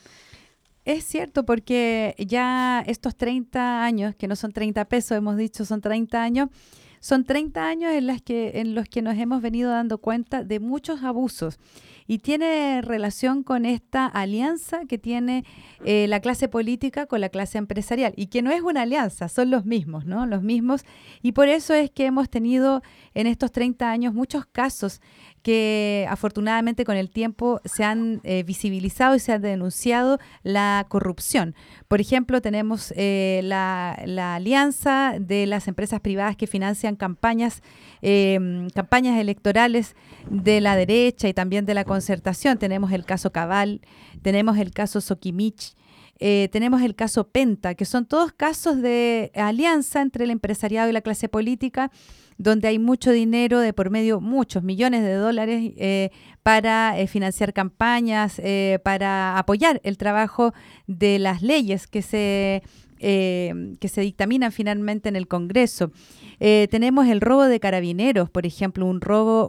Es cierto, porque ya estos treinta años, que no son treinta pesos, hemos dicho, son treinta años, son treinta años en, las que, en los que nos hemos venido dando cuenta de muchos abusos y tiene relación con esta alianza que tiene eh, la clase política con la clase empresarial y que no es una alianza, son los mismos, ¿no? Los mismos, y por eso es que hemos tenido en estos treinta años muchos casos que afortunadamente con el tiempo se han eh, visibilizado y se ha denunciado la corrupción. Por ejemplo, tenemos eh, la, la alianza de las empresas privadas que financian campañas, eh, campañas electorales de la derecha y también de la concertación. Tenemos el caso Cabal, tenemos el caso Soquimich, Eh, tenemos el caso Penta, que son todos casos de alianza entre el empresariado y la clase política, donde hay mucho dinero de por medio, muchos millones de dólares eh, para eh, financiar campañas, eh, para apoyar el trabajo de las leyes que se, eh, que se dictaminan finalmente en el Congreso. Eh, tenemos el robo de carabineros, por ejemplo, un robo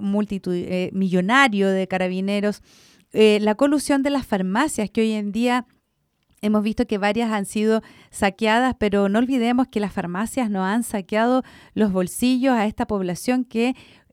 multimillonario eh, de carabineros, eh, la colusión de las farmacias, que hoy en día Hemos visto que varias han sido saqueadas, pero no olvidemos que las farmacias nos han saqueado los bolsillos a esta población que,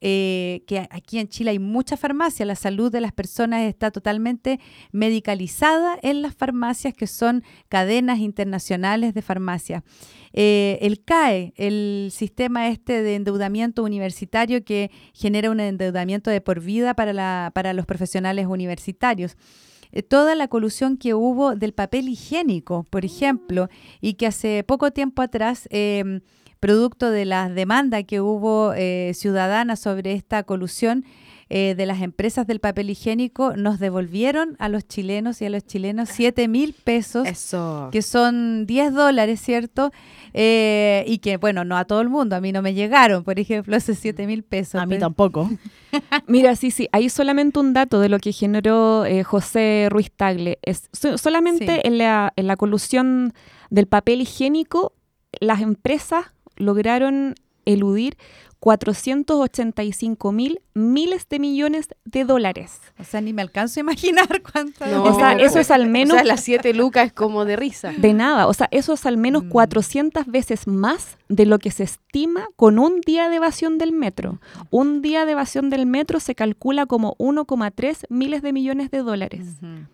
eh, que aquí en Chile hay muchas farmacias. La salud de las personas está totalmente medicalizada en las farmacias, que son cadenas internacionales de farmacias. Eh, el C A E, el sistema este de endeudamiento universitario que genera un endeudamiento de por vida para, la, para los profesionales universitarios. Toda la colusión que hubo del papel higiénico, por ejemplo, y que hace poco tiempo atrás, eh, producto de la demanda que hubo eh, ciudadana sobre esta colusión eh, de las empresas del papel higiénico, nos devolvieron a los chilenos y a los chilenos siete mil pesos, Eso. que son diez dólares, ¿cierto? Eh, y que, bueno, no a todo el mundo, a mí no me llegaron, por ejemplo, esos siete mil pesos. A mí tampoco. Mira, sí, sí, hay solamente un dato de lo que generó eh, José Ruiz Tagle. Es, so, solamente Sí. en, la, en la colusión del papel higiénico, las empresas lograron eludir cuatrocientos ochenta y cinco mil miles de millones de dólares. O sea, ni me alcanzo a imaginar cuánto. No, o sea, eso es al menos... O sea, las siete lucas es como de risa. De nada, o sea, eso es al menos Mm. cuatrocientas veces más de lo que se estima con un día de evasión del metro. Un día de evasión del metro se calcula como uno coma tres miles de millones de dólares. Ujú.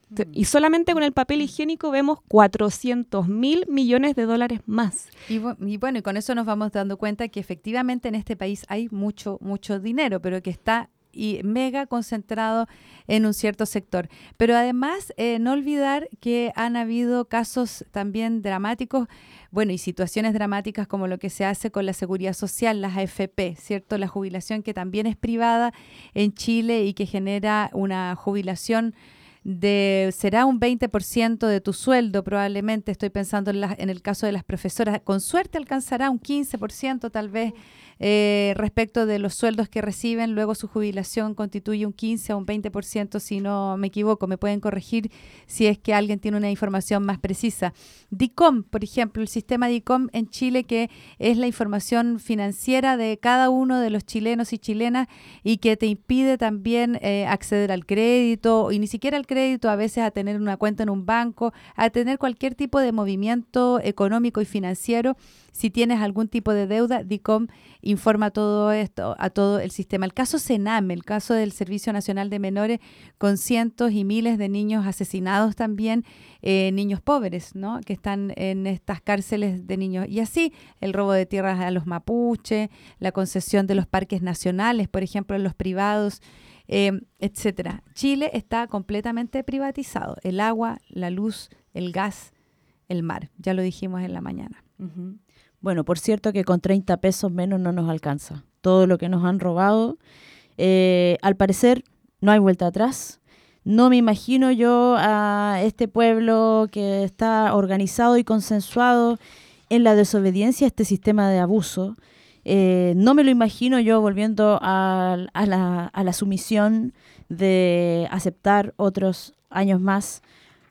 Y solamente con el papel higiénico vemos cuatrocientos mil millones de dólares más. Y, bu- y bueno, y con eso nos vamos dando cuenta que efectivamente en este país hay mucho, mucho dinero, pero que está y mega concentrado en un cierto sector. Pero además, eh, no olvidar que han habido casos también dramáticos, bueno, y situaciones dramáticas como lo que se hace con la seguridad social, las A F P, ¿cierto? La jubilación que también es privada en Chile y que genera una jubilación de será un veinte por ciento de tu sueldo, probablemente, estoy pensando en, la, en el caso de las profesoras, con suerte alcanzará un quince por ciento tal vez eh, respecto de los sueldos que reciben, luego su jubilación constituye un quince o un veinte por ciento, si no me equivoco, me pueden corregir si es que alguien tiene una información más precisa. DICOM, por ejemplo, el sistema DICOM en Chile, que es la información financiera de cada uno de los chilenos y chilenas y que te impide también eh, acceder al crédito y ni siquiera al crédito, a veces a tener una cuenta en un banco, a tener cualquier tipo de movimiento económico y financiero. Si tienes algún tipo de deuda, DICOM informa todo esto a todo el sistema. El caso CENAME, el caso del Servicio Nacional de Menores, con cientos y miles de niños asesinados también, eh, niños pobres, ¿no? Que están en estas cárceles de niños. Y así, el robo de tierras a los mapuches, la concesión de los parques nacionales, por ejemplo, en los privados, eh, etcétera. Chile está completamente privatizado. El agua, la luz, el gas, el mar. Ya lo dijimos en la mañana. Uh-huh. Bueno, por cierto que con treinta pesos menos no nos alcanza. Todo lo que nos han robado, eh, al parecer no hay vuelta atrás. No me imagino yo a este pueblo que está organizado y consensuado en la desobediencia a este sistema de abuso. Eh, no me lo imagino yo volviendo a, a, la, a la sumisión de aceptar otros años más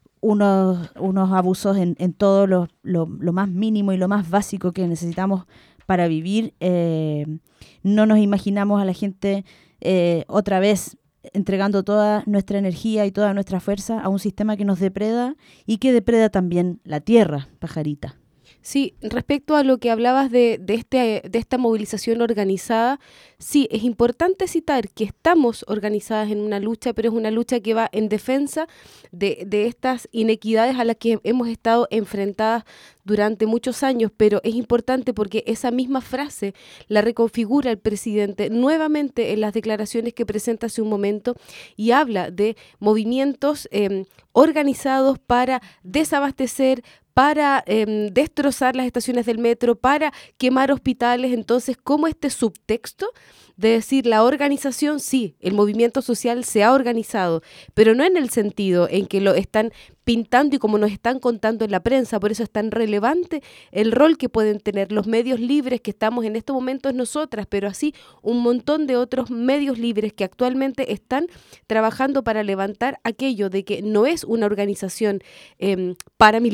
unos, unos abusos en, en todo lo, lo, lo más mínimo y lo más básico que necesitamos para vivir. Eh, no nos imaginamos a la gente eh, otra vez entregando toda nuestra energía y toda nuestra fuerza a un sistema que nos depreda y que depreda también la tierra, Pajarita. Sí, respecto a lo que hablabas de, de, este, de esta movilización organizada, sí, es importante citar que estamos organizadas en una lucha, pero es una lucha que va en defensa de, de estas inequidades a las que hemos estado enfrentadas durante muchos años, pero es importante porque esa misma frase la reconfigura el presidente nuevamente en las declaraciones que presenta hace un momento y habla de movimientos eh, organizados para desabastecer, para eh, destrozar las estaciones del metro, para quemar hospitales. Entonces, ¿cómo este subtexto de decir la organización? Sí, el movimiento social se ha organizado, pero no en el sentido en que lo están pintando y como nos están contando en la prensa. Por eso es tan relevante el rol que pueden tener los medios libres que estamos en estos momentos nosotras, pero así un montón de otros medios libres que actualmente están trabajando para levantar aquello de que no es una organización eh, paramilitar,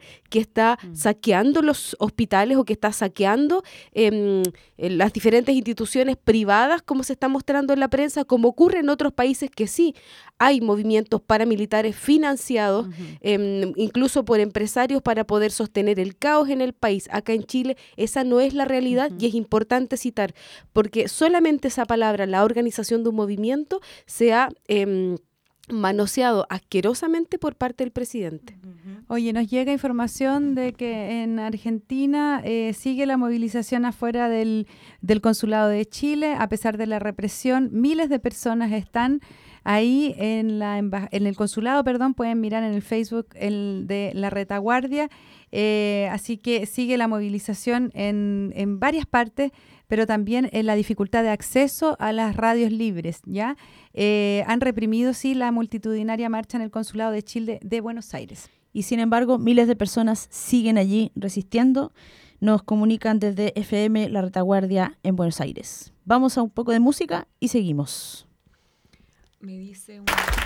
que está mm. saqueando los hospitales o que está saqueando eh, las diferentes instituciones privadas, como se está mostrando en la prensa, como ocurre en otros países que sí hay movimientos paramilitares financiados, uh-huh. eh, incluso por empresarios, para poder sostener el caos en el país. Acá en Chile esa no es la realidad, uh-huh. y es importante citar, porque solamente esa palabra, la organización de un movimiento, se ha eh, manoseado asquerosamente por parte del presidente. Oye, nos llega información de que en Argentina eh, sigue la movilización afuera del, del Consulado de Chile, a pesar de la represión. Miles de personas están ahí en, la en el consulado, perdón, pueden mirar en el Facebook el de la retaguardia, eh, así que sigue la movilización en, en varias partes, pero también en la dificultad de acceso a las radios libres, ¿ya? Eh, han reprimido, sí, la multitudinaria marcha en el Consulado de Chile de Buenos Aires. Y sin embargo, miles de personas siguen allí resistiendo. Nos comunican desde F M La Retaguardia en Buenos Aires. Vamos a un poco de música y seguimos. Me dice un...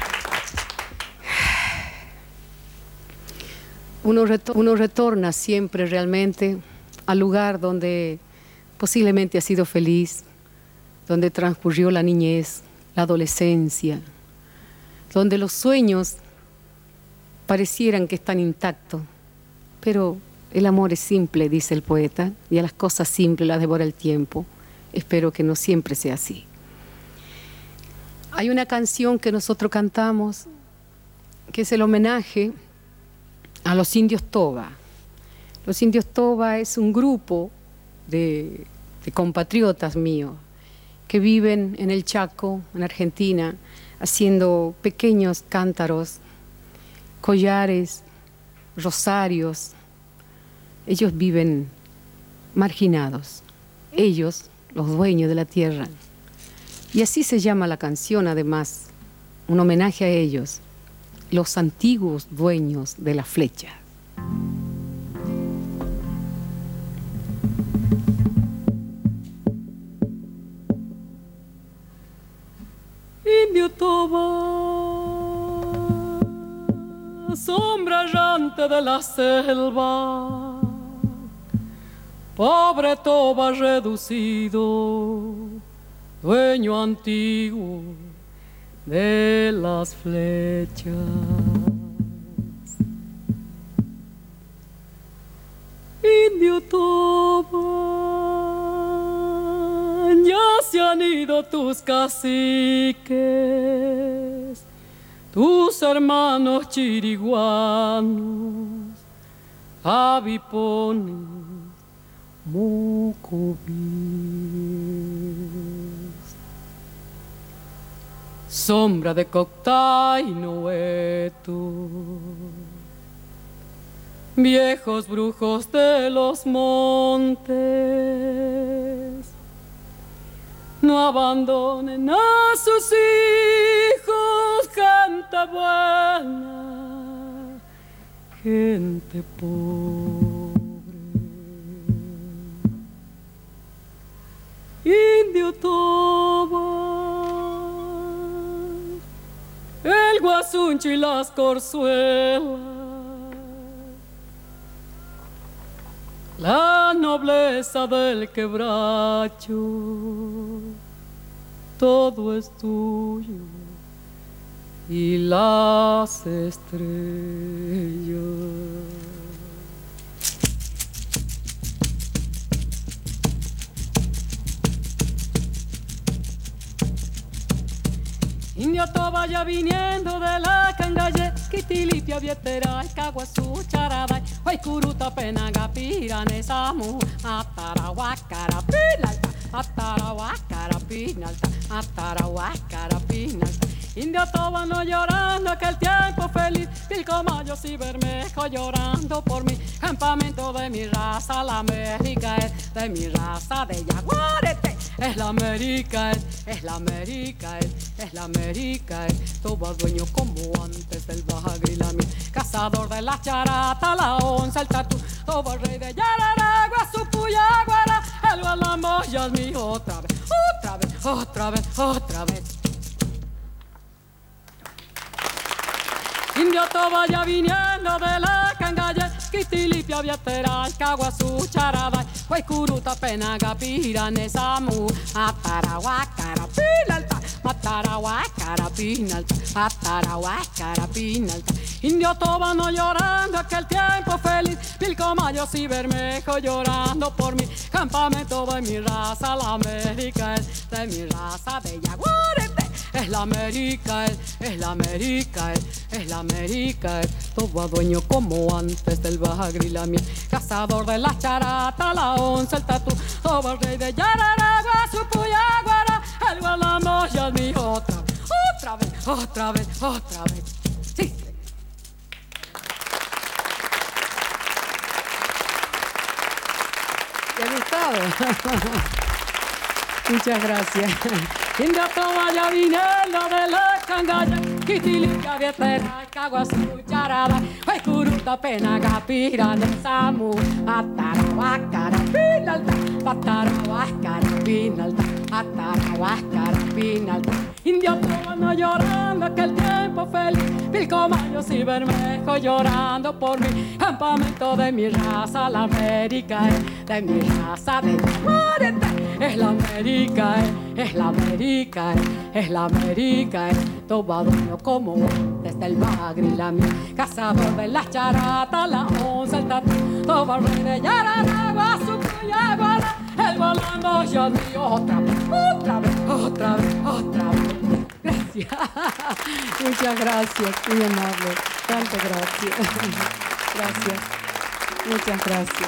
uno, retor- uno retorna siempre realmente al lugar donde posiblemente ha sido feliz, donde transcurrió la niñez, la adolescencia, donde los sueños parecieran que están intactos, pero el amor es simple, dice el poeta, y a las cosas simples las devora el tiempo. Espero que no siempre sea así. Hay una canción que nosotros cantamos que es el homenaje a los indios Toba. Los indios Toba es un grupo de, de compatriotas míos que viven en el Chaco, en Argentina, haciendo pequeños cántaros, collares, rosarios. Ellos viven marginados, ellos, los dueños de la tierra. Y así se llama la canción, además, un homenaje a ellos, los antiguos dueños de la flecha. Indio Toba, sombra errante de la selva, pobre Toba reducido, dueño antiguo de las flechas. Indio Toba, ya se han ido tus caciques, tus hermanos chiriguanos, avipones, mucubíes. Sombra de Coctay Noeto, viejos brujos de los montes, no abandonen a sus hijos, gente buena, gente pobre. Indio Toba, el guasuncho y las corzuelas, la nobleza del quebracho, todo es tuyo y las estrellas. Indio Toba ya viniendo de la cangalle, Quitilipia, Vietera, Caguazú, Charabay, Huaycuruta, Penaga, Pirane, Samu, Atarahuacara, Pinalta, Atarahuacara, Pinalta, Atarahuacara, Pinalta. Indio Toba no llorando aquel tiempo feliz, Pilcomayos y Bermejo llorando por mí, campamento de mi raza, la América es de mi raza de Yaguarete. Es la América, es, es la América, es, es la América, es Toba dueño como antes del Baja Grilami, cazador de la charata, la onza, el tatú, Toba rey de Yararagua, su Puyaguara, el Gualamoya es mío otra vez, otra vez, otra vez, otra vez. Indio Toba ya viniendo de la cangalle, Quiti Kitilipi avietera Kawasu charaba Huaycuruta penaga pirane samu Atarahuacara pinalta Matarahuacara pinalta Atarahuacara pinalta Indio tobano llorando aquel tiempo feliz Pilcomayos y Bermejo llorando por mi campamento de mi raza la América es de mi raza de Yaguarete es la América, es, es la América, es, es la América, es todo dueño como antes del bagre y la miel, cazador de la charata, la once, el tatú, todo el rey de Yararagua, su puyaguara, el gualamo ya es mi otra, otra vez, otra vez, otra vez, sí. ¿Te ha gustado? Muchas gracias. India tobaya viniendo de la cangaya, Kitilipi vietera, Kawasu charada, Huaycuruta penaga pirane samu, Atarahuacara pinalta, Atarahuacara pinalta, Atarahuacara pinalta. India tobano llorando aquel tiempo feliz, Pilcomayos y Bermejo llorando por mi campamento de mi raza, la América es de mi raza de Yaguarete. Es la América, es, es la América, es, es la América, es todo dueño como desde el bagre y la miel, cazador de la charata, la once, el tatú, todo el rey de Yararagua, su puyaguara, el volando yo di otra vez, otra vez, otra vez, otra vez. Gracias. Muchas gracias, muy amable. Tantas gracias. Gracias. Muchas gracias.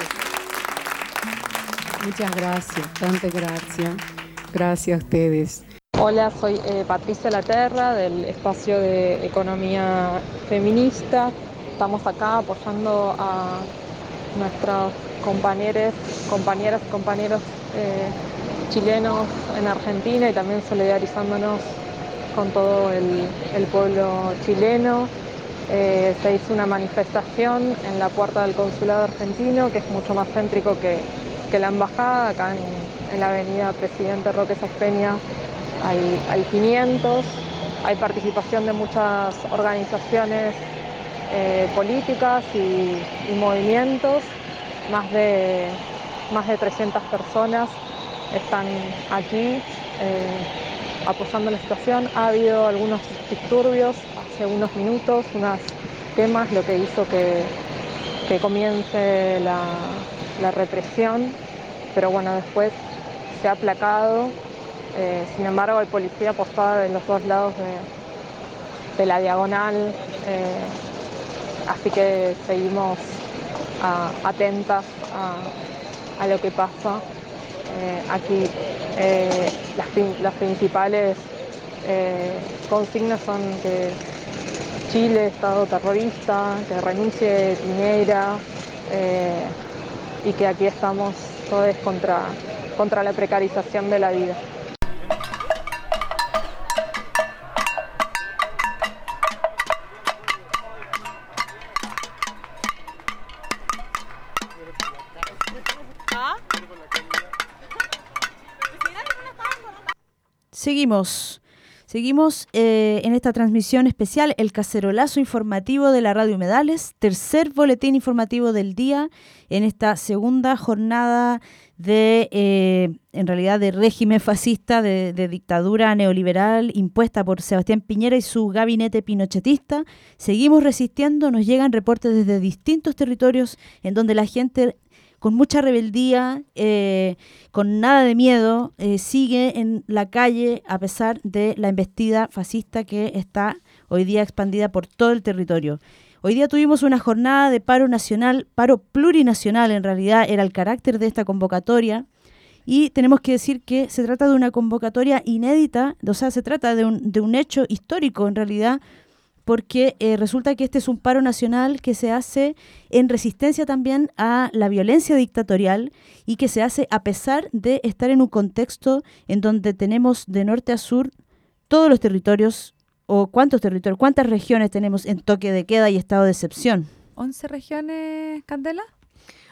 Muchas gracias, tantas gracias. Gracias a ustedes. Hola, soy eh, Patricia Laterra del Espacio de Economía Feminista. Estamos acá apoyando a nuestros compañeros, compañeras y compañeros eh, chilenos en Argentina y también solidarizándonos con todo el, el pueblo chileno. Eh, se hizo una manifestación en la puerta del consulado argentino, que es mucho más céntrico que, que la embajada. Acá en, en la avenida Presidente Roque Sáenz Peña hay, hay quinientos, hay participación de muchas organizaciones eh, políticas y, y movimientos, más de, más de trescientas personas están aquí eh, apoyando la situación. Ha habido algunos disturbios hace unos minutos, unas quemas, lo que hizo que, que comience la, la represión, pero bueno, después se ha aplacado. Eh, sin embargo, hay policía postada de los dos lados de, de la diagonal, eh, así que seguimos a, atentas a, a lo que pasa. Eh, aquí eh, las, las principales eh, consignas son que Chile, Estado terrorista, que renuncie Piñera eh, y que aquí estamos todos contra, contra la precarización de la vida. Seguimos, seguimos eh, en esta transmisión especial, el cacerolazo informativo de la Radio Humedales, tercer boletín informativo del día en esta segunda jornada de, eh, en realidad, de régimen fascista, de, de dictadura neoliberal impuesta por Sebastián Piñera y su gabinete pinochetista. Seguimos resistiendo, nos llegan reportes desde distintos territorios en donde la gente, con mucha rebeldía, eh, con nada de miedo, eh, sigue en la calle a pesar de la embestida fascista que está hoy día expandida por todo el territorio. Hoy día tuvimos una jornada de paro nacional, paro plurinacional en realidad era el carácter de esta convocatoria, y tenemos que decir que se trata de una convocatoria inédita, o sea, se trata de un, de un hecho histórico en realidad, porque eh, resulta que este es un paro nacional que se hace en resistencia también a la violencia dictatorial y que se hace a pesar de estar en un contexto en donde tenemos de norte a sur todos los territorios, o cuántos territorios, cuántas regiones tenemos en toque de queda y estado de excepción. ¿once regiones, Candela?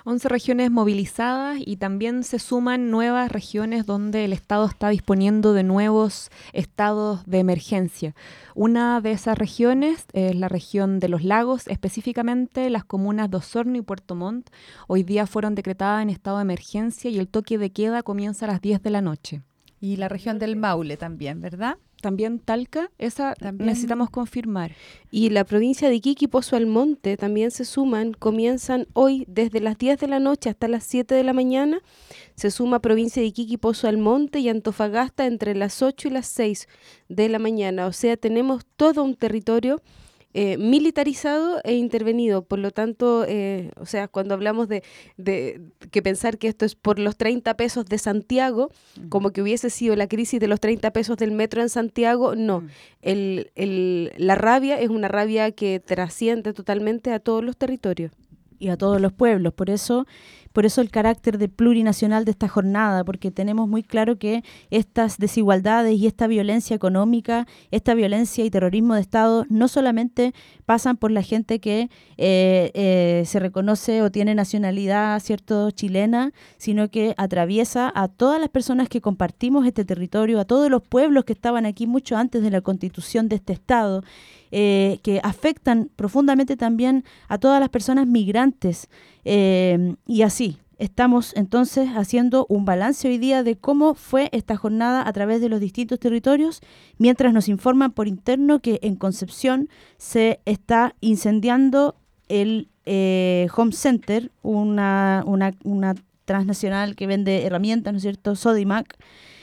once regiones movilizadas y también se suman nuevas regiones donde el Estado está disponiendo de nuevos estados de emergencia. Una de esas regiones es la región de los lagos, específicamente las comunas de Osorno y Puerto Montt. Hoy día fueron decretadas en estado de emergencia y el toque de queda comienza a las diez de la noche. Y la región del Maule también, ¿verdad? También Talca, esa también necesitamos confirmar. Y la provincia de Iquique y Pozo Almonte también se suman, comienzan hoy desde las diez de la noche hasta las siete de la mañana. Se suma provincia de Iquique y Pozo Almonte y Antofagasta entre las ocho y las seis de la mañana. O sea, tenemos todo un territorio Eh, militarizado e intervenido. Por lo tanto, eh, o sea, cuando hablamos de, de que pensar que esto es por los treinta pesos de Santiago, uh-huh. como que hubiese sido la crisis de los treinta pesos del metro en Santiago, no. Uh-huh. El, el, la rabia es una rabia que trasciende totalmente a todos los territorios. Y a todos los pueblos. Por eso, por eso el carácter de plurinacional de esta jornada, porque tenemos muy claro que estas desigualdades y esta violencia económica, esta violencia y terrorismo de Estado no solamente pasan por la gente que eh, eh, se reconoce o tiene nacionalidad, ¿cierto?, chilena, sino que atraviesa a todas las personas que compartimos este territorio, a todos los pueblos que estaban aquí mucho antes de la constitución de este Estado, Eh, que afectan profundamente también a todas las personas migrantes. Eh, y así, estamos entonces haciendo un balance hoy día de cómo fue esta jornada a través de los distintos territorios, mientras nos informan por interno que en Concepción se está incendiando el eh, Home Center, una, una, una transnacional que vende herramientas, ¿no es cierto?, Sodimac.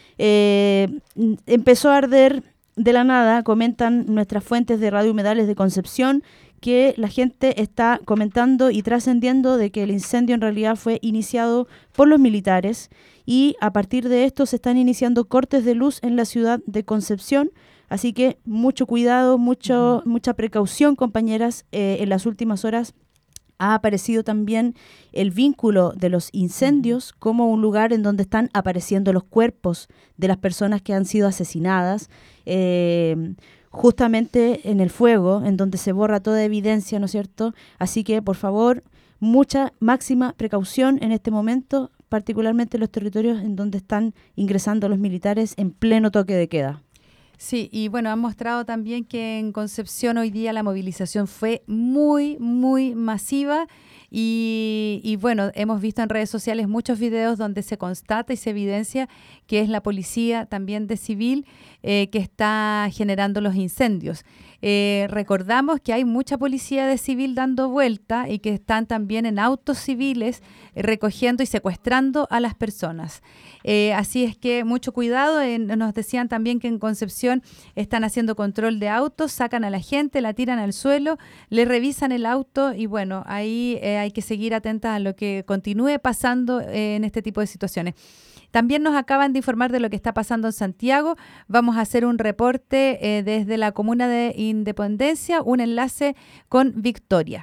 Eh, empezó a arder de la nada. Comentan nuestras fuentes de Radio Humedales de Concepción que la gente está comentando y trascendiendo de que el incendio en realidad fue iniciado por los militares y a partir de esto se están iniciando cortes de luz en la ciudad de Concepción, así que mucho cuidado, mucho, mucha precaución, compañeras. Eh, en las últimas horas ha aparecido también el vínculo de los incendios como un lugar en donde están apareciendo los cuerpos de las personas que han sido asesinadas, eh, justamente en el fuego, en donde se borra toda evidencia, ¿no es cierto? Así que, por favor, mucha máxima precaución en este momento, particularmente en los territorios en donde están ingresando los militares en pleno toque de queda. Sí, y bueno, han mostrado también que en Concepción hoy día la movilización fue muy, muy masiva y, y bueno, hemos visto en redes sociales muchos videos donde se constata y se evidencia que es la policía también de civil eh, que está generando los incendios. Eh, recordamos que hay mucha policía de civil dando vuelta y que están también en autos civiles eh, recogiendo y secuestrando a las personas. Eh, así es que mucho cuidado. Eh, nos decían también que en Concepción están haciendo control de autos, sacan a la gente, la tiran al suelo, le revisan el auto y bueno, ahí eh, hay que seguir atentas a lo que continúe pasando eh, en este tipo de situaciones. También nos acaban de informar de lo que está pasando en Santiago. Vamos a hacer un reporte eh, desde la comuna de Independencia, un enlace con Victoria.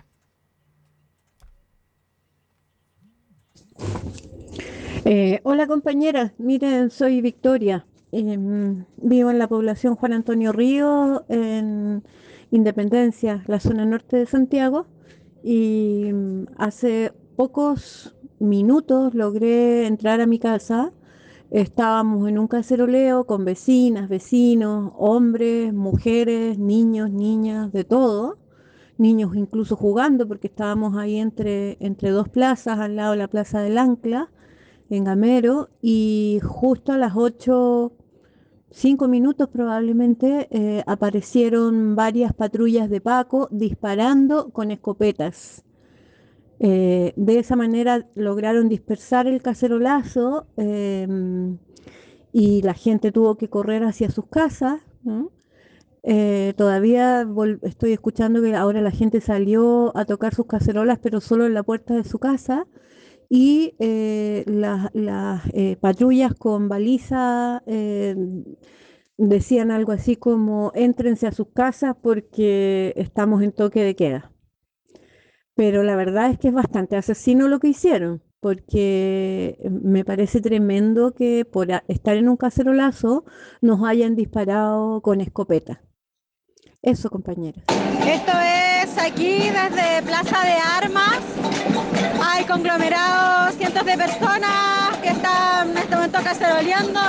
Eh, hola compañeras, miren, soy Victoria. Eh, vivo en la población Juan Antonio Ríos, en Independencia, la zona norte de Santiago. Y hace pocos minutos logré entrar a mi casa. Estábamos en un caceroleo con vecinas, vecinos, hombres, mujeres, niños, niñas, de todo. Niños incluso jugando porque estábamos ahí entre, entre dos plazas, al lado de la Plaza del Ancla, en Gamero, y justo a las ocho, cinco minutos probablemente, eh, aparecieron varias patrullas de Paco disparando con escopetas. Eh, de esa manera lograron dispersar el cacerolazo eh, y la gente tuvo que correr hacia sus casas, ¿no? Eh, todavía estoy escuchando que ahora la gente salió a tocar sus cacerolas, pero solo en la puerta de su casa, y eh, las, las eh, patrullas con baliza eh, decían algo así como: éntrense a sus casas porque estamos en toque de queda. Pero la verdad es que es bastante asesino lo que hicieron, porque me parece tremendo que por estar en un cacerolazo nos hayan disparado con escopeta. Eso, compañeras. Esto es estamos aquí desde Plaza de Armas. Hay conglomerados, cientos de personas que están en este momento caceroleando,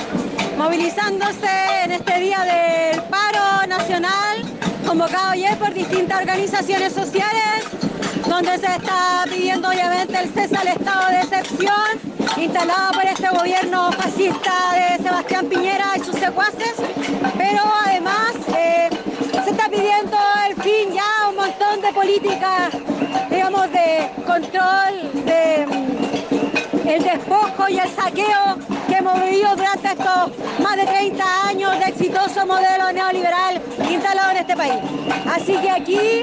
movilizándose en este día del paro nacional, convocado ayer por distintas organizaciones sociales, donde se está pidiendo obviamente el cese al estado de excepción instalado por este gobierno fascista de Sebastián Piñera y sus secuaces, pero además eh, se está pidiendo el fin ya a un montón de políticas, digamos, de control, de mm, el despojo y el saqueo que hemos vivido durante estos más de treinta años de exitoso modelo neoliberal instalado en este país. Así que aquí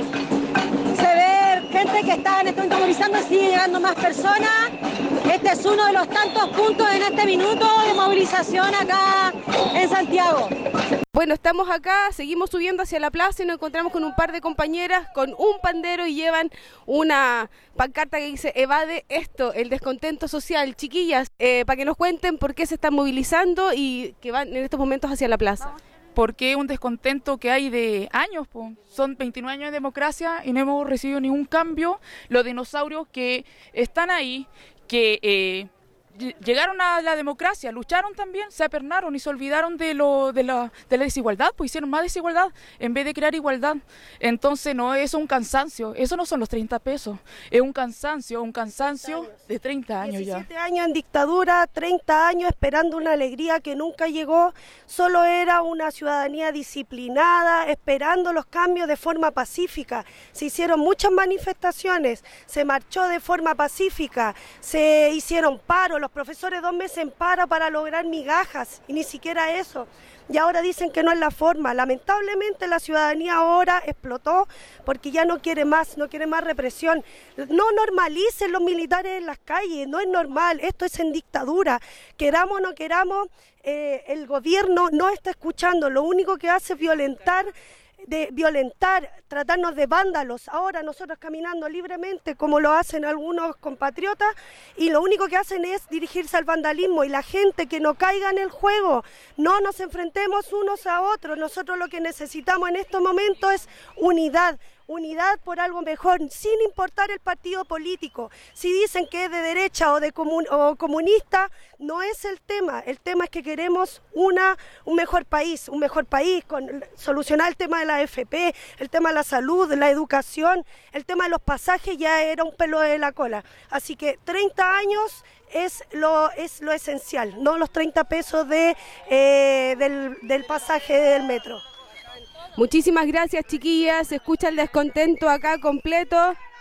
se ve gente que está en este momento movilizando, sigue llegando más personas. Este es uno de los tantos puntos en este minuto de movilización acá en Santiago. Bueno, estamos acá, seguimos subiendo hacia la plaza y nos encontramos con un par de compañeras con un pandero y llevan una pancarta que dice evade esto, el descontento social. Chiquillas, eh, para que nos cuenten por qué se están movilizando y que van en estos momentos hacia la plaza. Porque un descontento que hay de años, po. Son veintinueve años de democracia y no hemos recibido ningún cambio. Los dinosaurios que están ahí, que eh, llegaron a la democracia, lucharon también, se apernaron y se olvidaron de lo de la, de la desigualdad, pues hicieron más desigualdad en vez de crear igualdad. Entonces no es un cansancio, eso no son los treinta pesos, es un cansancio, un cansancio de treinta años ya. diecisiete años en dictadura, treinta años esperando una alegría que nunca llegó, solo era una ciudadanía disciplinada, esperando los cambios de forma pacífica. Se hicieron muchas manifestaciones, se marchó de forma pacífica, se hicieron paros, los profesores dos meses en paro para lograr migajas y ni siquiera eso. Y ahora dicen que no es la forma. Lamentablemente la ciudadanía ahora explotó porque ya no quiere más, no quiere más represión. No normalicen los militares en las calles, no es normal, esto es en dictadura. Queramos o no queramos, eh, el gobierno no está escuchando, lo único que hace es violentar, de violentar, tratarnos de vándalos. Ahora nosotros caminando libremente como lo hacen algunos compatriotas y lo único que hacen es dirigirse al vandalismo y la gente que no caiga en el juego, no nos enfrentemos unos a otros. Nosotros lo que necesitamos en estos momentos es unidad. Unidad por algo mejor, sin importar el partido político. Si dicen que es de derecha o de comun o comunista, no es el tema. El tema es que queremos una, un mejor país, un mejor país, con solucionar el tema de la A F P, el tema de la salud, la educación, el tema de los pasajes ya era un pelo de la cola. Así que treinta años es lo, es lo esencial, no los treinta pesos de, eh, del, del pasaje del metro. Muchísimas gracias, chiquillas. Se escucha el descontento acá completo.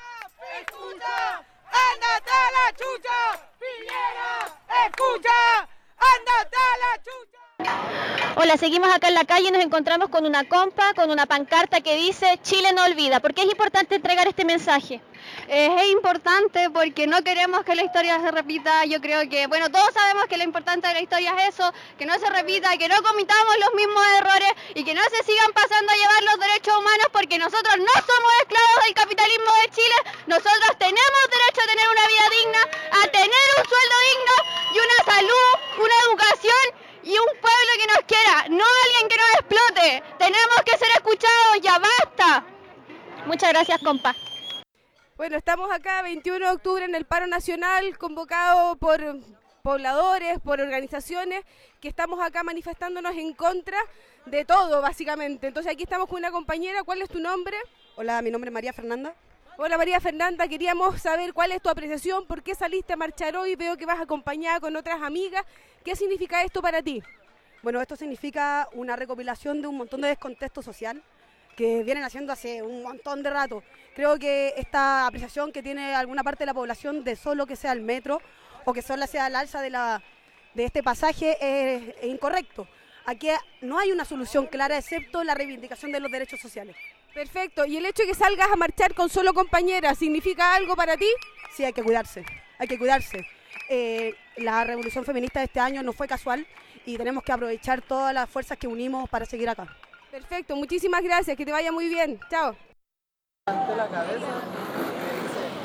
¡Escucha! ¡Ándate a la chucha! ¡Piñera! ¡Escucha! ¡Ándate a la chucha! Hola, seguimos acá en la calle y nos encontramos con una compa, con una pancarta que dice Chile no olvida. ¿Por qué es importante entregar este mensaje? Eh, es importante porque no queremos que la historia se repita. Yo creo que, bueno, todos sabemos que lo importante de la historia es eso, que no se repita, que no cometamos los mismos errores y que no se sigan pasando a llevar los derechos humanos, porque nosotros no somos esclavos del capitalismo de Chile. Nosotros tenemos derecho a tener una vida digna, a tener un sueldo digno y una salud, una educación y un pueblo que nos quiera, no alguien que nos explote. Tenemos que ser escuchados, ya basta. Muchas gracias, compa. Bueno, estamos acá veintiuno de octubre en el paro nacional convocado por pobladores, por organizaciones que estamos acá manifestándonos en contra de todo, básicamente. Entonces aquí estamos con una compañera. ¿Cuál es tu nombre? Hola, mi nombre es María Fernanda. Hola María Fernanda, queríamos saber cuál es tu apreciación, por qué saliste a marchar hoy, veo que vas acompañada con otras amigas. ¿Qué significa esto para ti? Bueno, esto significa una recopilación de un montón de descontexto social que vienen haciendo hace un montón de rato. Creo que esta apreciación que tiene alguna parte de la población de solo que sea el metro o que solo sea el alza de, la, de este pasaje es, es incorrecto. Aquí no hay una solución clara excepto la reivindicación de los derechos sociales. Perfecto. ¿Y el hecho de que salgas a marchar con solo compañeras significa algo para ti? Sí, hay que cuidarse, hay que cuidarse. Eh, la revolución feminista de este año no fue casual y tenemos que aprovechar todas las fuerzas que unimos para seguir acá. Perfecto, muchísimas gracias, que te vaya muy bien. Chao.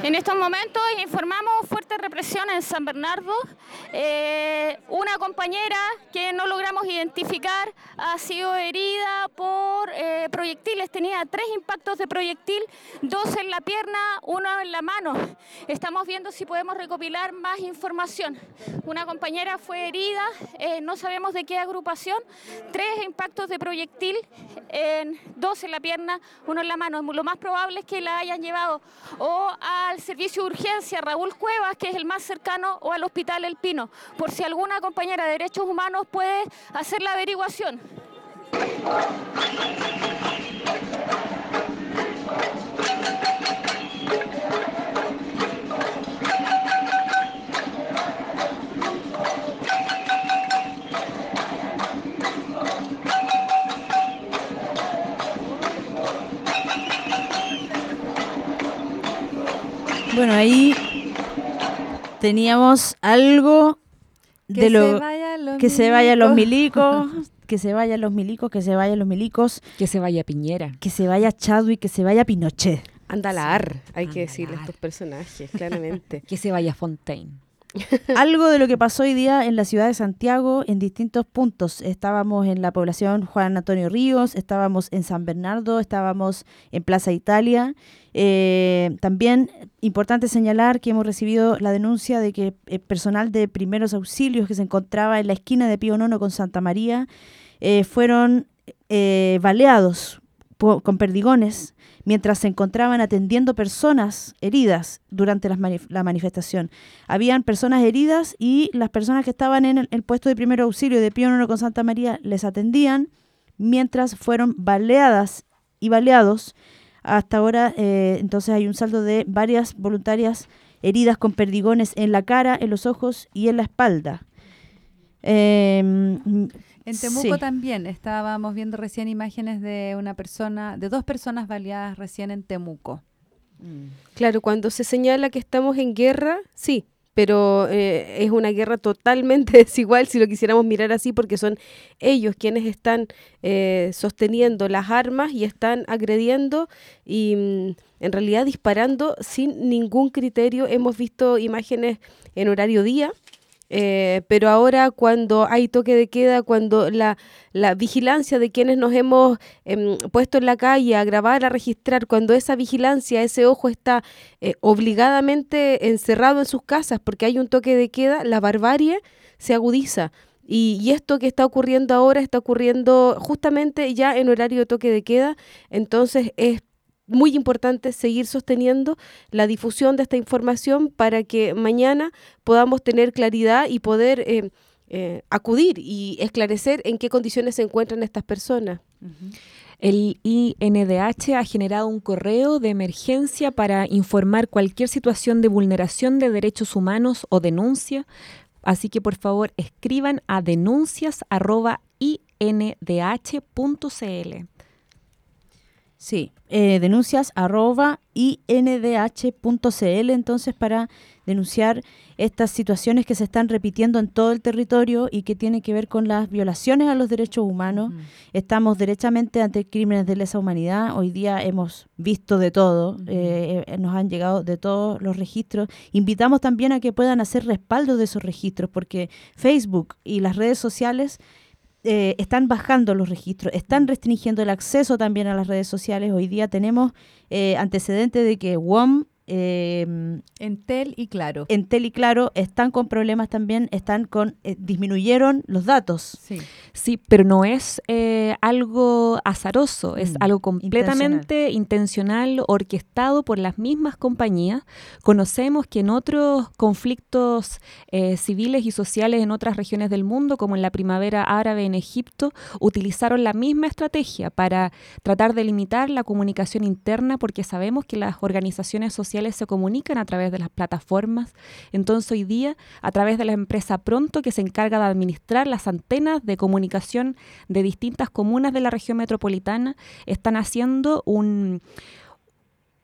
En estos momentos informamos fuerte represión en San Bernardo. Eh, una compañera que no logramos identificar ha sido herida por eh, proyectiles. Tenía tres impactos de proyectil, dos en la pierna, uno en la mano. Estamos viendo si podemos recopilar más información. Una compañera fue herida, eh, no sabemos de qué agrupación, tres impactos de proyectil, en, dos en la pierna, uno en la mano. Lo más probable es que la hayan llevado o al servicio de urgencia Raúl Cuevas, que es el más cercano, o al Hospital El Pino, por si alguna compañera de derechos humanos puede hacer la averiguación. Bueno, ahí teníamos algo de Que lo se vayan los que se vayan los milicos. milicos, que se vayan los milicos, que se vayan los milicos, que se vaya Piñera, que se vaya Chadwick, que se vaya Pinochet. Andalar, hay que decirle a estos personajes, claramente. Que se vaya Fontaine. Algo de lo que pasó hoy día en la ciudad de Santiago en distintos puntos. Estábamos en la población Juan Antonio Ríos, estábamos en San Bernardo, estábamos en Plaza Italia. Eh, también importante señalar que hemos recibido la denuncia de que el personal de primeros auxilios que se encontraba en la esquina de Pío Nono con Santa María eh, fueron eh, baleados po- con perdigones mientras se encontraban atendiendo personas heridas durante las manif- la manifestación. Habían personas heridas y las personas que estaban en el, el puesto de primer auxilio de Pío Nono con Santa María les atendían mientras fueron baleadas y baleados. Hasta ahora, eh, entonces hay un saldo de varias voluntarias heridas con perdigones en la cara, en los ojos y en la espalda. Eh, En Temuco sí. también estábamos viendo recién imágenes de una persona, de dos personas baleadas recién en Temuco. Claro, cuando se señala que estamos en guerra, sí, pero eh, es una guerra totalmente desigual si lo quisiéramos mirar así, porque son ellos quienes están eh, sosteniendo las armas y están agrediendo y mm, en realidad disparando sin ningún criterio. Hemos visto imágenes en horario día. Eh, pero ahora cuando hay toque de queda, cuando la, la vigilancia de quienes nos hemos eh, puesto en la calle a grabar, a registrar, cuando esa vigilancia, ese ojo está eh, obligadamente encerrado en sus casas porque hay un toque de queda, la barbarie se agudiza. Y, y esto que está ocurriendo ahora está ocurriendo justamente ya en horario de toque de queda, entonces es muy importante seguir sosteniendo la difusión de esta información para que mañana podamos tener claridad y poder eh, eh, acudir y esclarecer en qué condiciones se encuentran estas personas. Uh-huh. El I N D H ha generado un correo de emergencia para informar cualquier situación de vulneración de derechos humanos o denuncia, así que por favor escriban a denuncias arroba i n d h punto c l. Sí, eh, denuncias arroba i n d h punto c l entonces para denunciar estas situaciones que se están repitiendo en todo el territorio y que tienen que ver con las violaciones a los derechos humanos. Uh-huh. Estamos derechamente ante crímenes de lesa humanidad. Hoy día hemos visto de todo, uh-huh. eh, nos han llegado de todos los registros. Invitamos también a que puedan hacer respaldo de esos registros porque Facebook y las redes sociales Eh, están bajando los registros, están restringiendo el acceso también a las redes sociales. Hoy día tenemos eh, antecedentes de que W O M, eh, Entel y Claro. Entel y Claro están con problemas también, están con eh, disminuyeron los datos. Sí, sí, pero no es eh, algo azaroso, mm, es algo completamente intencional. intencional, orquestado por las mismas compañías. Conocemos que en otros conflictos eh, civiles y sociales en otras regiones del mundo, como en la primavera árabe en Egipto, utilizaron la misma estrategia para tratar de limitar la comunicación interna, porque sabemos que las organizaciones sociales se comunican a través de las plataformas. Entonces hoy día, a través de la empresa Pronto, que se encarga de administrar las antenas de comunicación de distintas comunas de la región metropolitana, están haciendo un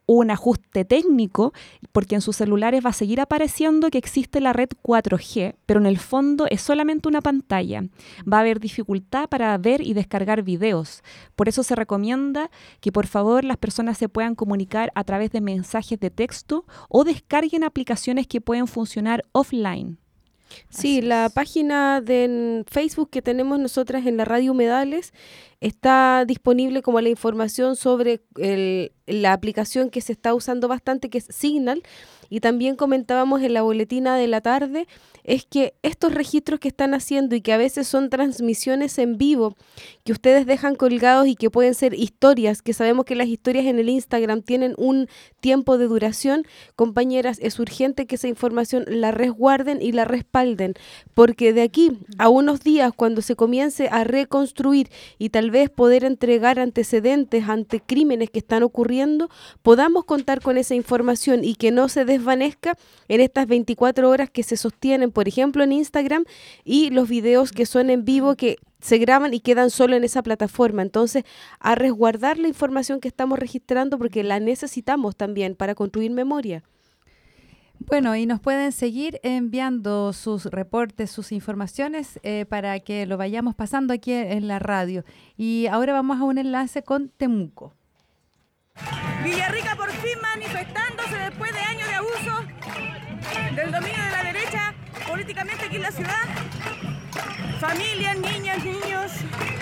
un ajuste técnico, porque en sus celulares va a seguir apareciendo que existe la red cuatro G, pero en el fondo es solamente una pantalla. Va a haber dificultad para ver y descargar videos. Por eso se recomienda que por favor las personas se puedan comunicar a través de mensajes de texto o descarguen aplicaciones que pueden funcionar offline. Sí, la página de Facebook que tenemos nosotras en la Radio Humedales está disponible como la información sobre el, la aplicación que se está usando bastante, que es Signal, y también comentábamos en la boletina de la tarde, es que estos registros que están haciendo y que a veces son transmisiones en vivo, que ustedes dejan colgados y que pueden ser historias, que sabemos que las historias en el Instagram tienen un tiempo de duración, compañeras, es urgente que esa información la resguarden y la respalden, porque de aquí a unos días, cuando se comience a reconstruir y tal vez poder entregar antecedentes ante crímenes que están ocurriendo, podamos contar con esa información y que no se desvanezca en estas veinticuatro horas que se sostienen, por ejemplo, en Instagram, y los videos que son en vivo que se graban y quedan solo en esa plataforma. Entonces, a resguardar la información que estamos registrando porque la necesitamos también para construir memoria. Bueno, y nos pueden seguir enviando sus reportes, sus informaciones eh, para que lo vayamos pasando aquí en la radio. Y ahora vamos a un enlace con Temuco. Villarrica por fin manifestándose después de años de abuso del dominio de la derecha políticamente aquí en la ciudad. Familias, niñas, niños,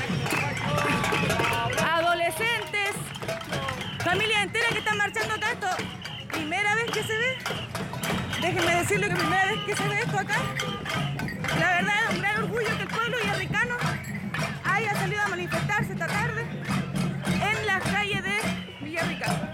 adolescentes, familias enteras que están marchando acá. Esto, primera vez que se ve. Déjenme decirle que primera vez que se ve esto acá. La verdad es un gran orgullo que el pueblo villarricano haya salido a manifestarse esta tarde en las calles de Villarrica.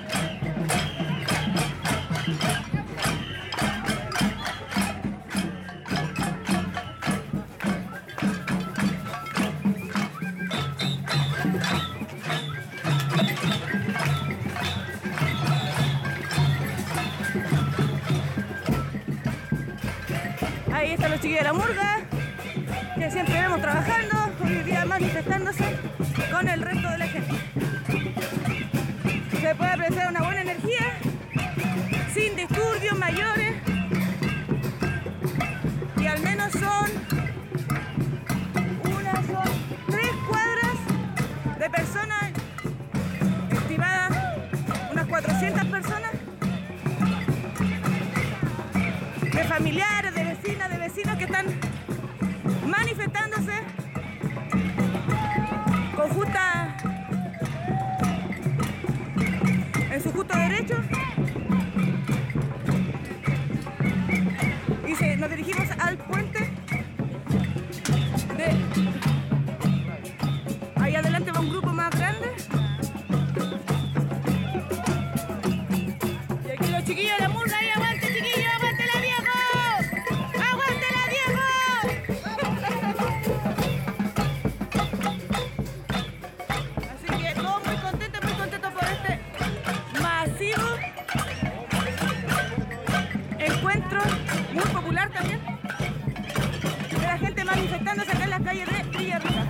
Ahí están los chiquillos de la murga, que siempre vemos trabajando, hoy día manifestándose con el resto de la gente. Se puede apreciar una buena energía, sin disturbios mayores, y al menos son, una, son tres cuadras de personas, estimadas unas cuatrocientas personas, de familiares, de vecinas, de vecinos que están manifestándose con justa, en su justo derecho, y se, nos dirigimos al puente de, ahí adelante va un grupo más grande, y aquí los chiquillos de la murga, ahí aguante chiquillos, aguante la viejo, aguante la viejo. Así que todos muy contentos, muy contentos por este masivo encuentro, muy popular también, de la gente manifestándose acá en las calles de Villarrica.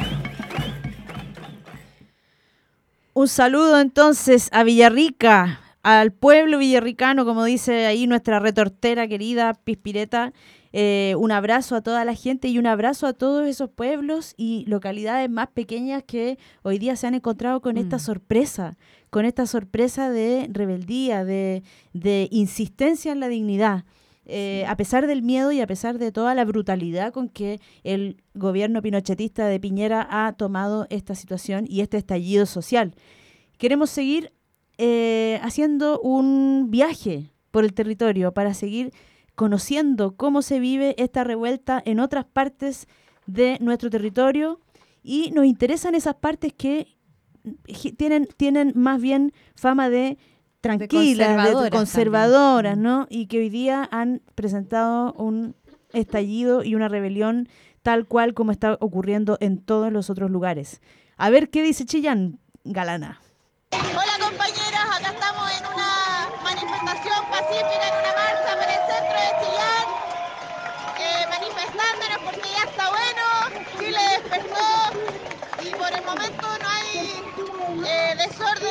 Un saludo entonces a Villarrica, al pueblo villarricano, como dice ahí nuestra retortera querida Pispireta. Eh, un abrazo a toda la gente y un abrazo a todos esos pueblos y localidades más pequeñas que hoy día se han encontrado con mm. esta sorpresa, con esta sorpresa de rebeldía, de, de insistencia en la dignidad. Eh, a pesar del miedo y a pesar de toda la brutalidad con que el gobierno pinochetista de Piñera ha tomado esta situación y este estallido social. Queremos seguir eh, haciendo un viaje por el territorio para seguir conociendo cómo se vive esta revuelta en otras partes de nuestro territorio, y nos interesan esas partes que tienen, tienen más bien fama de tranquilas, de conservadoras, de conservadoras ¿no? Y que hoy día han presentado un estallido y una rebelión tal cual como está ocurriendo en todos los otros lugares. A ver qué dice Chillán, Galana. Hola compañeras, acá estamos en una manifestación pacífica, en una marcha por el centro de Chillán, eh, manifestándonos porque ya está bueno, Chile despertó y por el momento no hay eh, desorden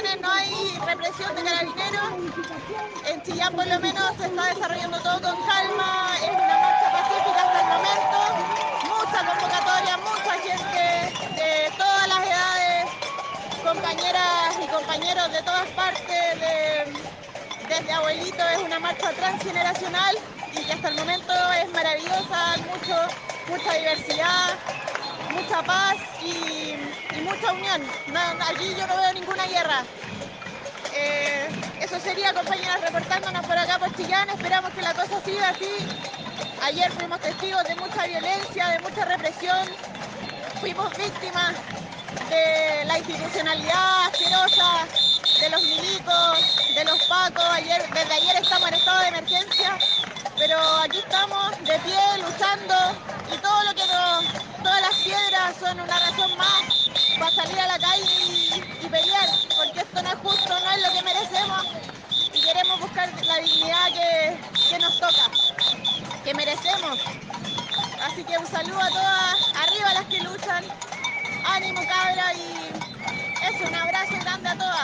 movilizaciones no hay represión de carabineros. En Chillán por lo menos se está desarrollando todo con calma, es una marcha pacífica hasta el momento, mucha convocatoria, mucha gente de todas las edades, compañeras y compañeros de todas partes, de, desde abuelitos, es una marcha transgeneracional y que hasta el momento es maravillosa, mucho, mucha diversidad, mucha paz y, y mucha unión. No, aquí yo no veo ninguna guerra. Eh, eso sería, compañeras, reportándonos por acá por Chillán. Esperamos que la cosa siga así. Ayer fuimos testigos de mucha violencia, de mucha represión. Fuimos víctimas de la institucionalidad asquerosa, de los milicos, de los pacos. Ayer, desde ayer estamos en estado de emergencia, pero aquí estamos de pie, luchando, y todo lo que nos, todas las piedras son una razón más para salir a la calle y, y pelear, porque esto no es justo, no es lo que merecemos, y queremos buscar la dignidad que, que nos toca, que merecemos. Así que un saludo a todas, arriba las que luchan, ánimo cabra, y eso, un abrazo grande a todas.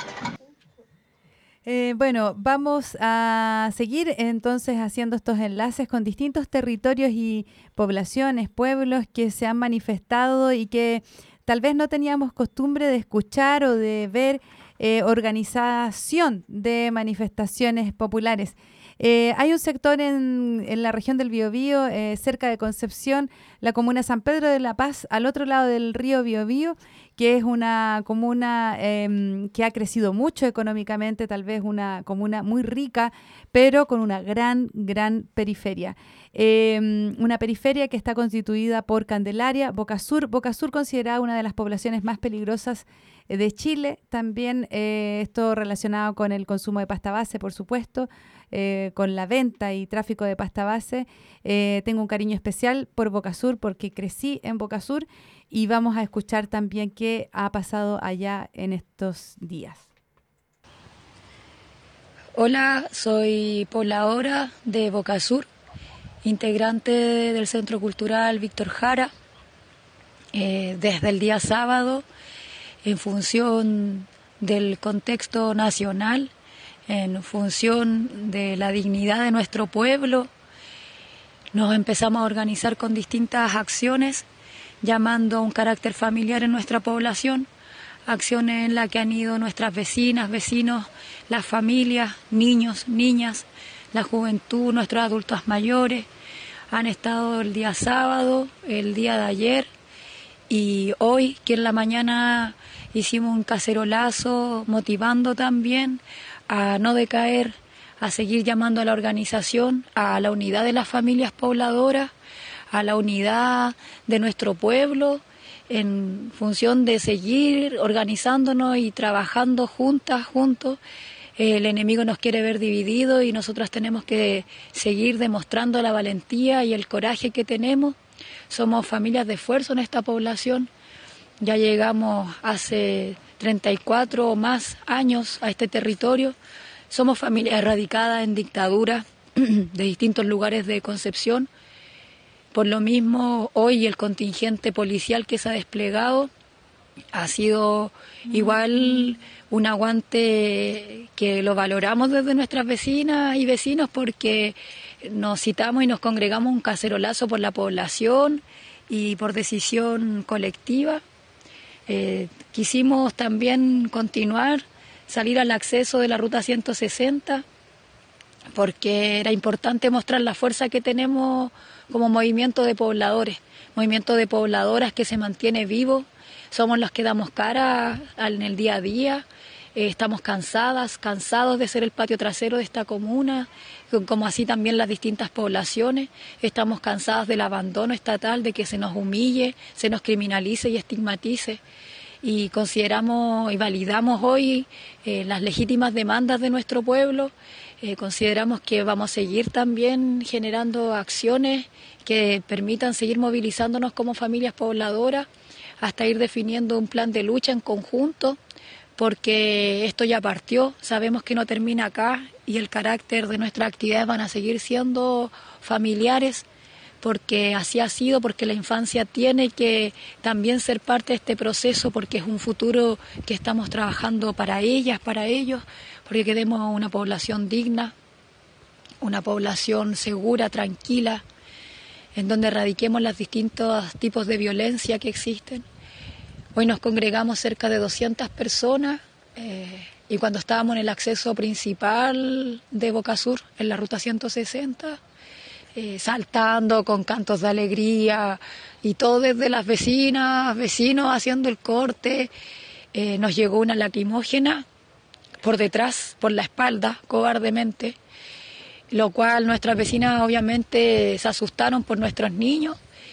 Eh, bueno, vamos a seguir entonces haciendo estos enlaces con distintos territorios y poblaciones, pueblos que se han manifestado y que tal vez no teníamos costumbre de escuchar o de ver eh, organización de manifestaciones populares. Eh, hay un sector en, en la región del Biobío, eh, cerca de Concepción, la comuna San Pedro de la Paz, al otro lado del río Biobío, que es una comuna eh, que ha crecido mucho económicamente, tal vez una comuna muy rica, pero con una gran, gran periferia. Eh, una periferia que está constituida por Candelaria, Bocasur. Bocasur considerada una de las poblaciones más peligrosas de Chile, también eh, esto relacionado con el consumo de pasta base, por supuesto, eh, con la venta y tráfico de pasta base. Eh, tengo un cariño especial por Bocasur porque crecí en Bocasur y vamos a escuchar también qué ha pasado allá en estos días. Hola, soy Paula Ora de Bocasur, integrante del Centro Cultural Víctor Jara. Eh, desde el día sábado, en función del contexto nacional, en función de la dignidad de nuestro pueblo, nos empezamos a organizar con distintas acciones, llamando a un carácter familiar en nuestra población, acciones en las que han ido nuestras vecinas, vecinos, las familias, niños, niñas, la juventud, nuestros adultos mayores. Han estado el día sábado, el día de ayer y hoy, que en la mañana hicimos un cacerolazo motivando también a no decaer, a seguir llamando a la organización, a la unidad de las familias pobladoras, a la unidad de nuestro pueblo, en función de seguir organizándonos y trabajando juntas, juntos. El enemigo nos quiere ver divididos y nosotras tenemos que seguir demostrando la valentía y el coraje que tenemos. Somos familias de esfuerzo en esta población. Ya llegamos hace treinta y cuatro o más años a este territorio. Somos familias radicadas en dictadura de distintos lugares de Concepción. Por lo mismo, hoy el contingente policial que se ha desplegado ha sido igual un aguante que lo valoramos desde nuestras vecinas y vecinos, porque nos citamos y nos congregamos un cacerolazo por la población y por decisión colectiva. Eh, quisimos también continuar, salir al acceso de la ruta ciento sesenta, porque era importante mostrar la fuerza que tenemos como movimiento de pobladores, movimiento de pobladoras que se mantiene vivo. Somos los que damos cara en el día a día. Eh, estamos cansadas, cansados de ser el patio trasero de esta comuna, como así también las distintas poblaciones. Estamos cansadas del abandono estatal, de que se nos humille, se nos criminalice y estigmatice. Y consideramos y validamos hoy eh, las legítimas demandas de nuestro pueblo. Eh, consideramos que vamos a seguir también generando acciones que permitan seguir movilizándonos como familias pobladoras hasta ir definiendo un plan de lucha en conjunto, porque esto ya partió, sabemos que no termina acá y el carácter de nuestras actividades van a seguir siendo familiares, porque así ha sido, porque la infancia tiene que también ser parte de este proceso, porque es un futuro que estamos trabajando para ellas, para ellos, porque queremos una población digna, una población segura, tranquila, en donde erradiquemos los distintos tipos de violencia que existen. Hoy nos congregamos cerca de doscientas personas eh, y cuando estábamos en el acceso principal de Boca Sur, en la ruta ciento sesenta, eh, saltando con cantos de alegría y todo desde las vecinas, vecinos haciendo el corte, eh, nos llegó una lacrimógena por detrás, por la espalda, cobardemente, lo cual nuestras vecinas obviamente se asustaron por nuestros niños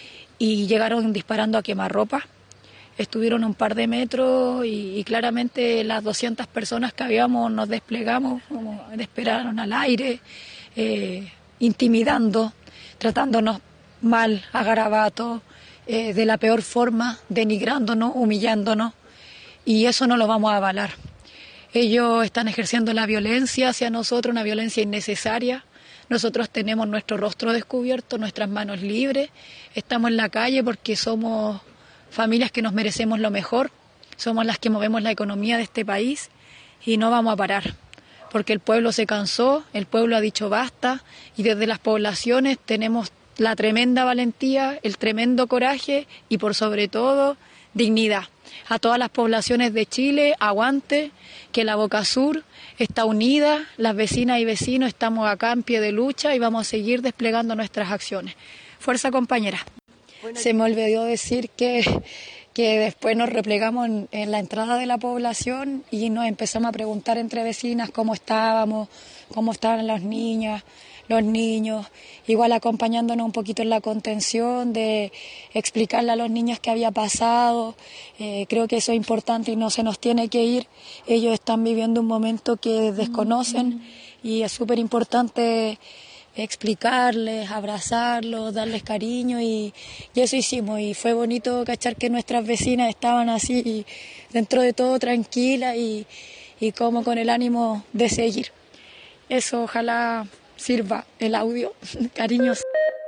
y llegaron disparando a quemarropa. Estuvieron un par de metros y, y claramente las doscientas personas que habíamos nos desplegamos, como dispararon al aire, eh, intimidando, tratándonos mal, a garabato, eh, de la peor forma, denigrándonos, humillándonos, y eso no lo vamos a avalar. Ellos están ejerciendo la violencia hacia nosotros, una violencia innecesaria. Nosotros tenemos nuestro rostro descubierto, nuestras manos libres, estamos en la calle porque somos familias que nos merecemos lo mejor, somos las que movemos la economía de este país y no vamos a parar, porque el pueblo se cansó, el pueblo ha dicho basta y desde las poblaciones tenemos la tremenda valentía, el tremendo coraje y por sobre todo dignidad. A todas las poblaciones de Chile, aguante, que la Boca Sur está unida, las vecinas y vecinos estamos acá en pie de lucha y vamos a seguir desplegando nuestras acciones. Fuerza, compañera. Bueno, se me olvidó decir que, que después nos replegamos en, en la entrada de la población y nos empezamos a preguntar entre vecinas cómo estábamos, cómo estaban las niñas, los niños, igual acompañándonos un poquito en la contención, de explicarle a los niños qué había pasado. Eh, creo que eso es importante y no se nos tiene que ir. Ellos están viviendo un momento que desconocen y es súper importante explicarles, abrazarlos, darles cariño y, y eso hicimos. Y fue bonito cachar que nuestras vecinas estaban así, dentro de todo tranquilas y, y como con el ánimo de seguir. Eso ojalá sirva el audio. Cariños.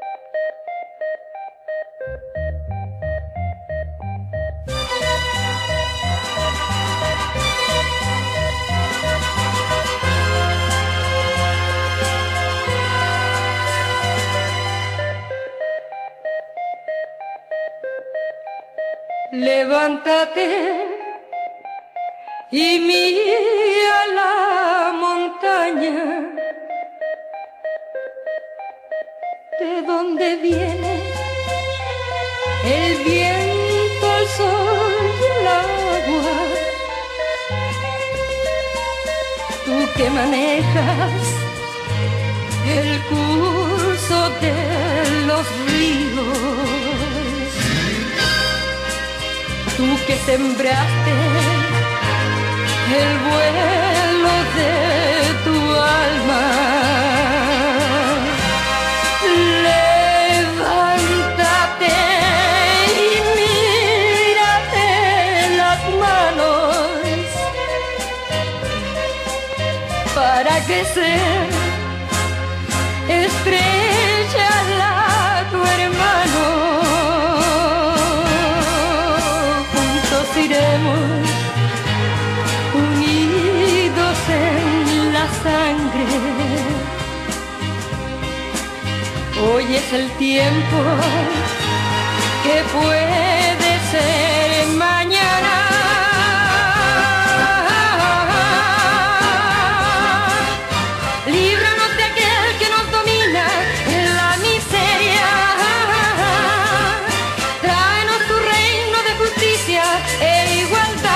Levántate y mira la montaña, de donde viene el viento, el sol y el agua. Tú que manejas el curso de los ríos, tú que sembraste el vuelo de tu alma, levántate y mírate las manos para crecer, estrella tu hermano. Iremos unidos en la sangre. Hoy es el tiempo que puede ser mañana. Líbranos de aquel que nos domina en la miseria. Tráenos tu reino de justicia e igualdad.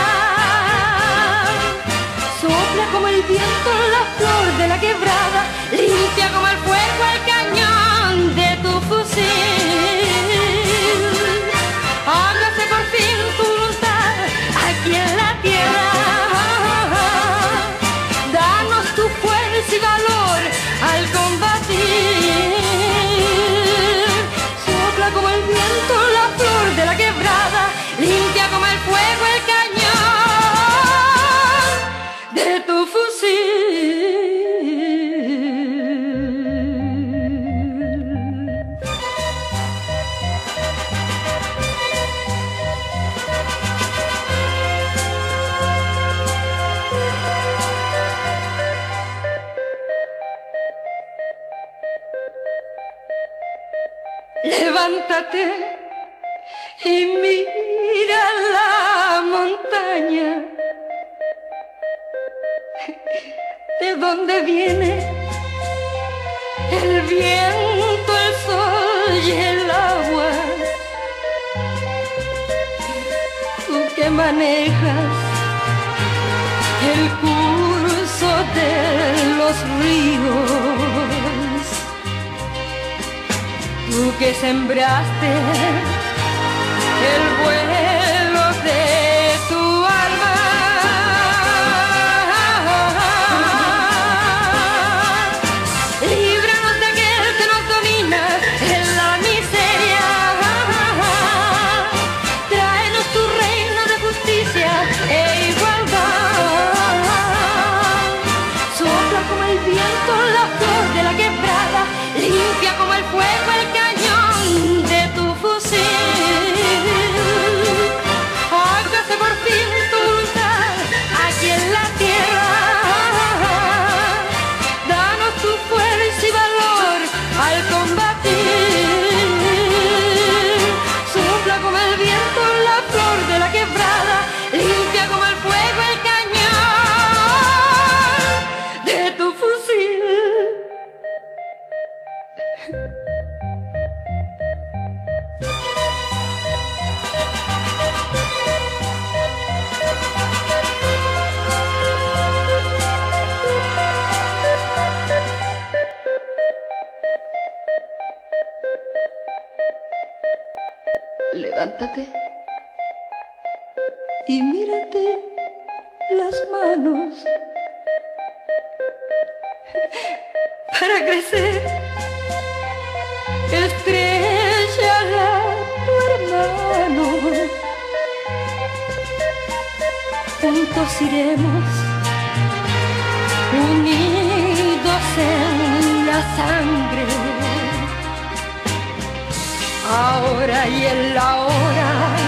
Sopla como el viento la flor de la quebrada, limpia como el fuego el cañón de tu fusil. levántate y mira la montaña. ¿De dónde viene el viento, el sol y el agua? Tú que manejas el curso de los ríos, tú que sembraste el vuelo de tu alma. Líbranos de aquel que nos domina en la miseria. Tráenos tu reino de justicia e igualdad. Sopla como el viento la flor de la quebrada, limpia como el fuego el cañón de tu fusil. Hágase por fin tu voluntad aquí en la tierra. Danos tu fuerza y valor al combatir. Sopla como el viento la flor de la quebrada, limpia como el fuego el cañón de tu fusil. Levántate y mírate las manos para crecer. Estrella tu hermano, juntos iremos unidos en la sangre. Ahora y en la hora